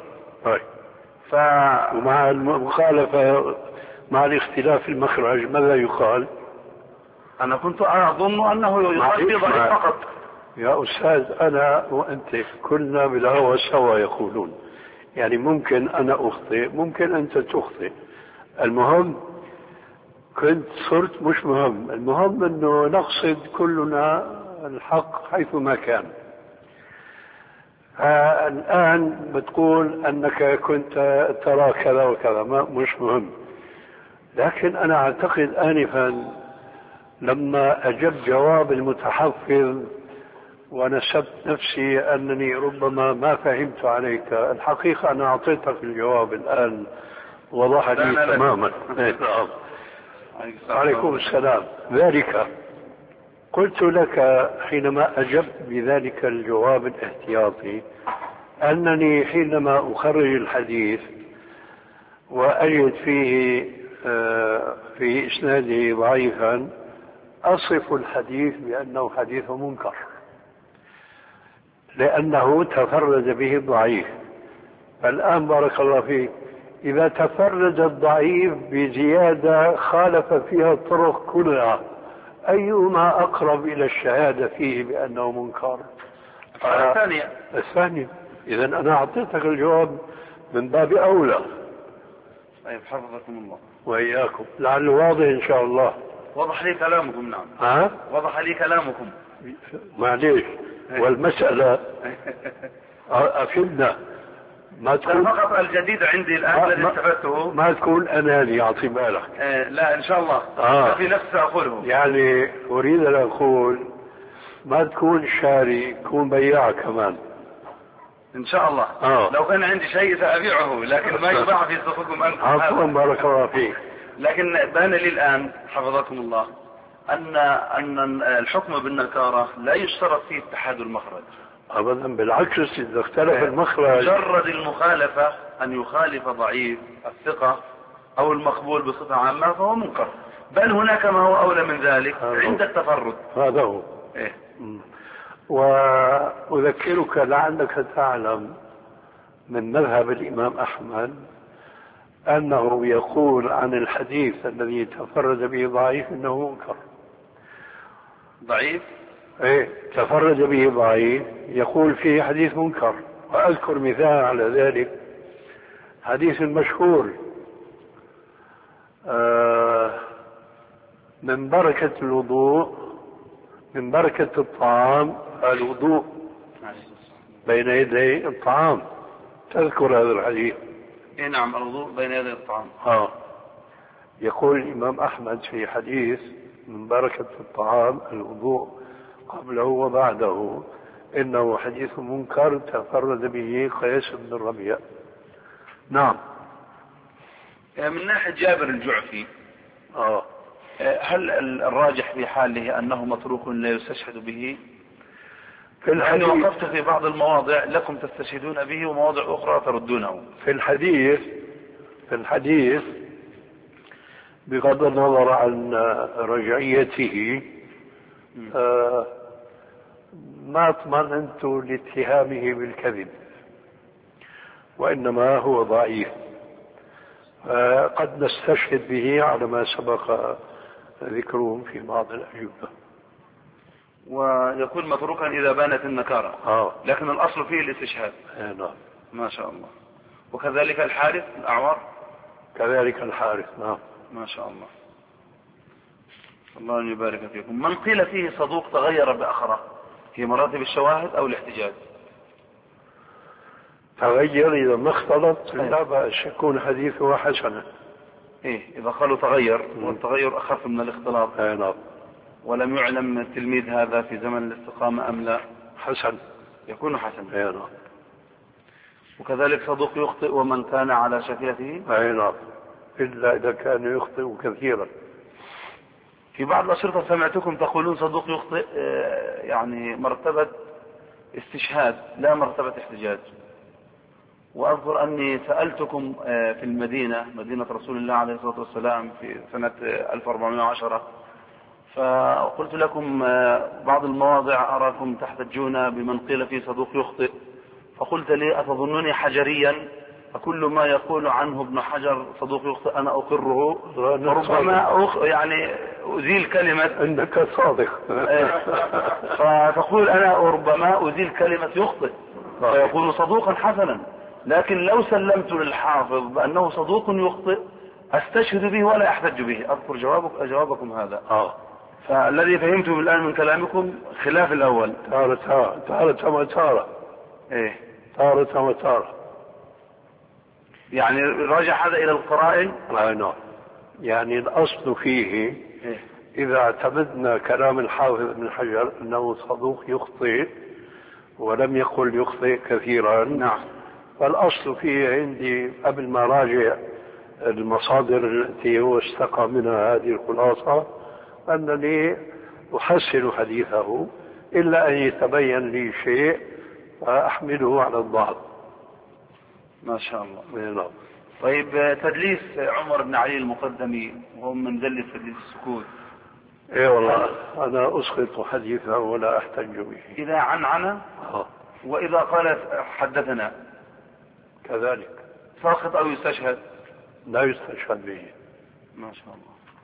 S3: ومع المخالفة مع الاختلاف المخرج ماذا يقال؟
S7: أنا كنت أظن أنه يقال فيه ضعيف فقط.
S3: يا أستاذ، أنا وأنت كلنا بالهوى سوا يقولون، يعني ممكن أنا أخطئ ممكن أنت تخطئ، المهم كنت صرت مش مهم، المهم أنه نقصد كلنا الحق حيثما كان. الآن بتقول أنك كنت ترى كذا وكذا، مش مهم، لكن أنا أعتقد آنفا لما أجبت جواب المتحفظ ونسبت نفسي أنني ربما ما فهمت عليك، الحقيقة أنا أعطيتك الجواب الآن وضح لي تماما. عليكم السلام. ذلك قلت لك حينما أجبت بذلك الجواب الاحتياطي أنني حينما أخرج الحديث وأجد فيه في إسناده ضعيفا أصف الحديث بأنه حديث منكر لأنه تفرد به الضعيف. فالآن بارك الله فيك، إذا تفرد الضعيف بزيادة خالف فيها الطرق كلها، أيهما أقرب إلى الشهادة فيه بأنه منكر؟ الثانية. إذا أنا أعطيتك الجواب من باب أولى.
S7: طيب، حفظكم الله
S3: وإياكم. لعله واضح إن شاء الله.
S7: وضح لي كلامكم. نعم. وضح لي كلامكم.
S3: معليش، والمسألة أفدنا. ما تكون
S7: فقط الجديد عندي الآن الذي استفدته
S3: ما تكون أناني، أعطي بالك.
S7: لا إن شاء الله. في نفس أقوله. يعني
S3: أريد أن أقول ما تكون شاري، تكون بياع كمان
S7: إن شاء الله. لو كان عندي شيء سأبيعه، لكن ما يباع في سوقكم أنتم.
S3: عفوا بارك الله فيك.
S7: لكن بان لي الآن حفظكم الله أن الحكم بالنكارة لا يشترط فيه اتحاد المخرج
S3: أبدا، بالعكس إذا اختلف المخرج
S7: مجرد المخالفة أن يخالف ضعيف الثقة أو المقبول بصفة عامة فهو منكر، بل هناك ما هو أولى من ذلك عند التفرد.
S3: هذا هو. وأذكرك لعلك تعلم من مذهب الإمام أحمد أنه يقول عن الحديث الذي تفرد به ضعيف أنه منكر.
S7: ضعيف؟
S3: إيه، تفرد به ضعيف يقول فيه حديث منكر. وأذكر مثال على ذلك، حديث مشهور من بركة الوضوء، من بركة الطعام الوضوء بين يدي الطعام. تذكر هذا الحديث؟
S7: إيه نعم، الوضوء بين يدي الطعام.
S3: يقول الإمام أحمد في حديث من بركة الطعام الوضوء قبله وبعده إنه حديث منكر تفرد به قيس بن الربيع. نعم.
S7: من ناحية جابر الجعفي، هل الراجح في حاله أنه متروك لا يستشهد به؟ لأني وقفت في بعض المواضع لكم تستشهدون به ومواضع أخرى تردونه.
S3: في الحديث بغض النظر عن رجعيته ما اطمأننت لاتهامه بالكذب، وإنما هو ضعيف. قد نستشهد به على ما سبق ذكرهم في بعض الأجوبة.
S7: ويكون متروكا إذا بانت النكارة. لكن الأصل فيه الاستشهاد.
S3: نعم.
S7: ما شاء الله. وكذلك الحارث الأعور.
S3: كذلك الحارث. نعم.
S7: ما شاء الله. الله يبارك فيكم. من قيل فيه صدوق تغير بأخره في مراتب الشواهد أو الاحتجاج؟
S3: تغير إذا ما اختلط لا بأس يكون حديثه حسنا.
S7: إيه إذا قالوا تغير والتغير أخف من الاختلاط.
S3: نعم.
S7: ولم يعلم التلميذ هذا في زمن الاستقامة أم لا،
S3: حسن
S7: يكون حسن.
S3: نعم.
S7: وكذلك صدوق يخطئ ومن كان على شكلته.
S3: نعم، إلا إذا كان يخطئ كثيرا.
S7: في بعض الأشرطة سمعتكم تقولون صدوق يخطئ يعني مرتبة استشهاد لا مرتبة احتجاج. وأذكر أني سألتكم في المدينة، مدينة رسول الله عليه الصلاة والسلام، في سنة 1410، فقلت لكم بعض المواضع أراكم تحتجون بمن قيل فيه صدوق يخطئ، فقلت لي أتظنني حجريا فكل ما يقول عنه ابن حجر صدوق يخطئ أنا أقره، ربما يعني أزيل كلمة
S3: إنك صادق.
S7: فتقول أنا ربما أزيل كلمة يخطئ فيكون صدوقا حسنا. لكن لو سلمت للحافظ بأنه صدوق يخطئ أستشهد به ولا أحتج به. أذكر جوابكم هذا. فالذي فهمته الآن من كلامكم خلاف الأول.
S3: تارة وتارة.
S7: إيه
S3: تارة وتارة.
S7: يعني راجع هذا إلى القرائن.
S3: نعم. يعني الأصل فيه إذا اعتمدنا كلام الحافظ ابن حجر أنه صدوق يخطئ ولم يقل يخطئ كثيرا.
S7: نعم.
S3: فالأصل فيه عندي قبل ما راجع المصادر التي هو استقى منها هذه الخلاصة أنني أحسن حديثه إلا أن يتبين لي شيء فأحمله على الضعف.
S7: ما شاء الله.
S3: نعم.
S7: طيب تدليس عمر بن علي المقدمي وهو من دلس تدليس السكوت.
S3: ايه والله انا اسقط حديثه ولا احتج به.
S7: اذا عنعنه واذا قالت حدثنا
S3: كذلك
S7: ساقط او يستشهد؟
S3: لا يستشهد به.
S7: ما شاء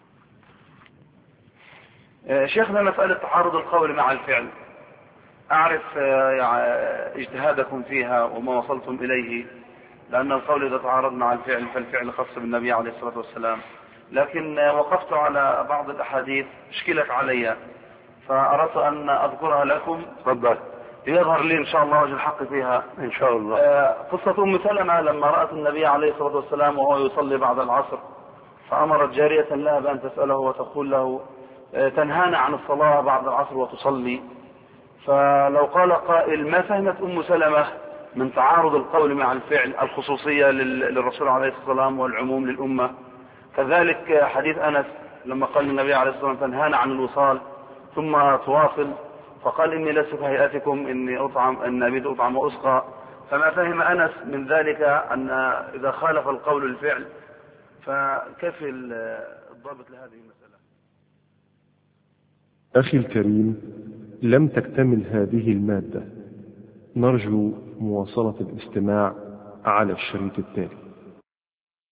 S7: الله. شيخنا مسألة تعارض القول مع الفعل اعرف اجتهادكم فيها وما وصلتم اليه، لأن القول إذا تعارض مع الفعل فالفعل خاص بالنبي عليه الصلاة والسلام، لكن وقفت على بعض الأحاديث اشكلت علي فأردت أن أذكرها لكم.
S3: تفضل.
S7: يظهر لي إن شاء الله وجه الحق فيها
S3: إن شاء الله.
S7: قصة أم سلمة لما رأت النبي عليه الصلاة والسلام وهو يصلي بعد العصر فأمرت جارية لها بأن تسأله وتقول له تنهانا عن الصلاة بعد العصر وتصلي. فلو قال قائل ما فهمت أم سلمة من تعارض القول مع الفعل الخصوصية للرسول عليه الصلاة والسلام والعموم للأمة؟ كذلك حديث أنس لما قال النبي عليه الصلاة والسلام تنهانا عن الوصال ثم تواصل فقال إني لست كهيئتكم إني أطعم إن أبيت أطعم وأسقى. فما فهم أنس من ذلك أن إذا خالف القول الفعل فكيف الضابط لهذه المسألة؟
S1: أخي الكريم، لم تكتمل هذه المادة، نرجو مواصلة الاستماع على الشريط التالي.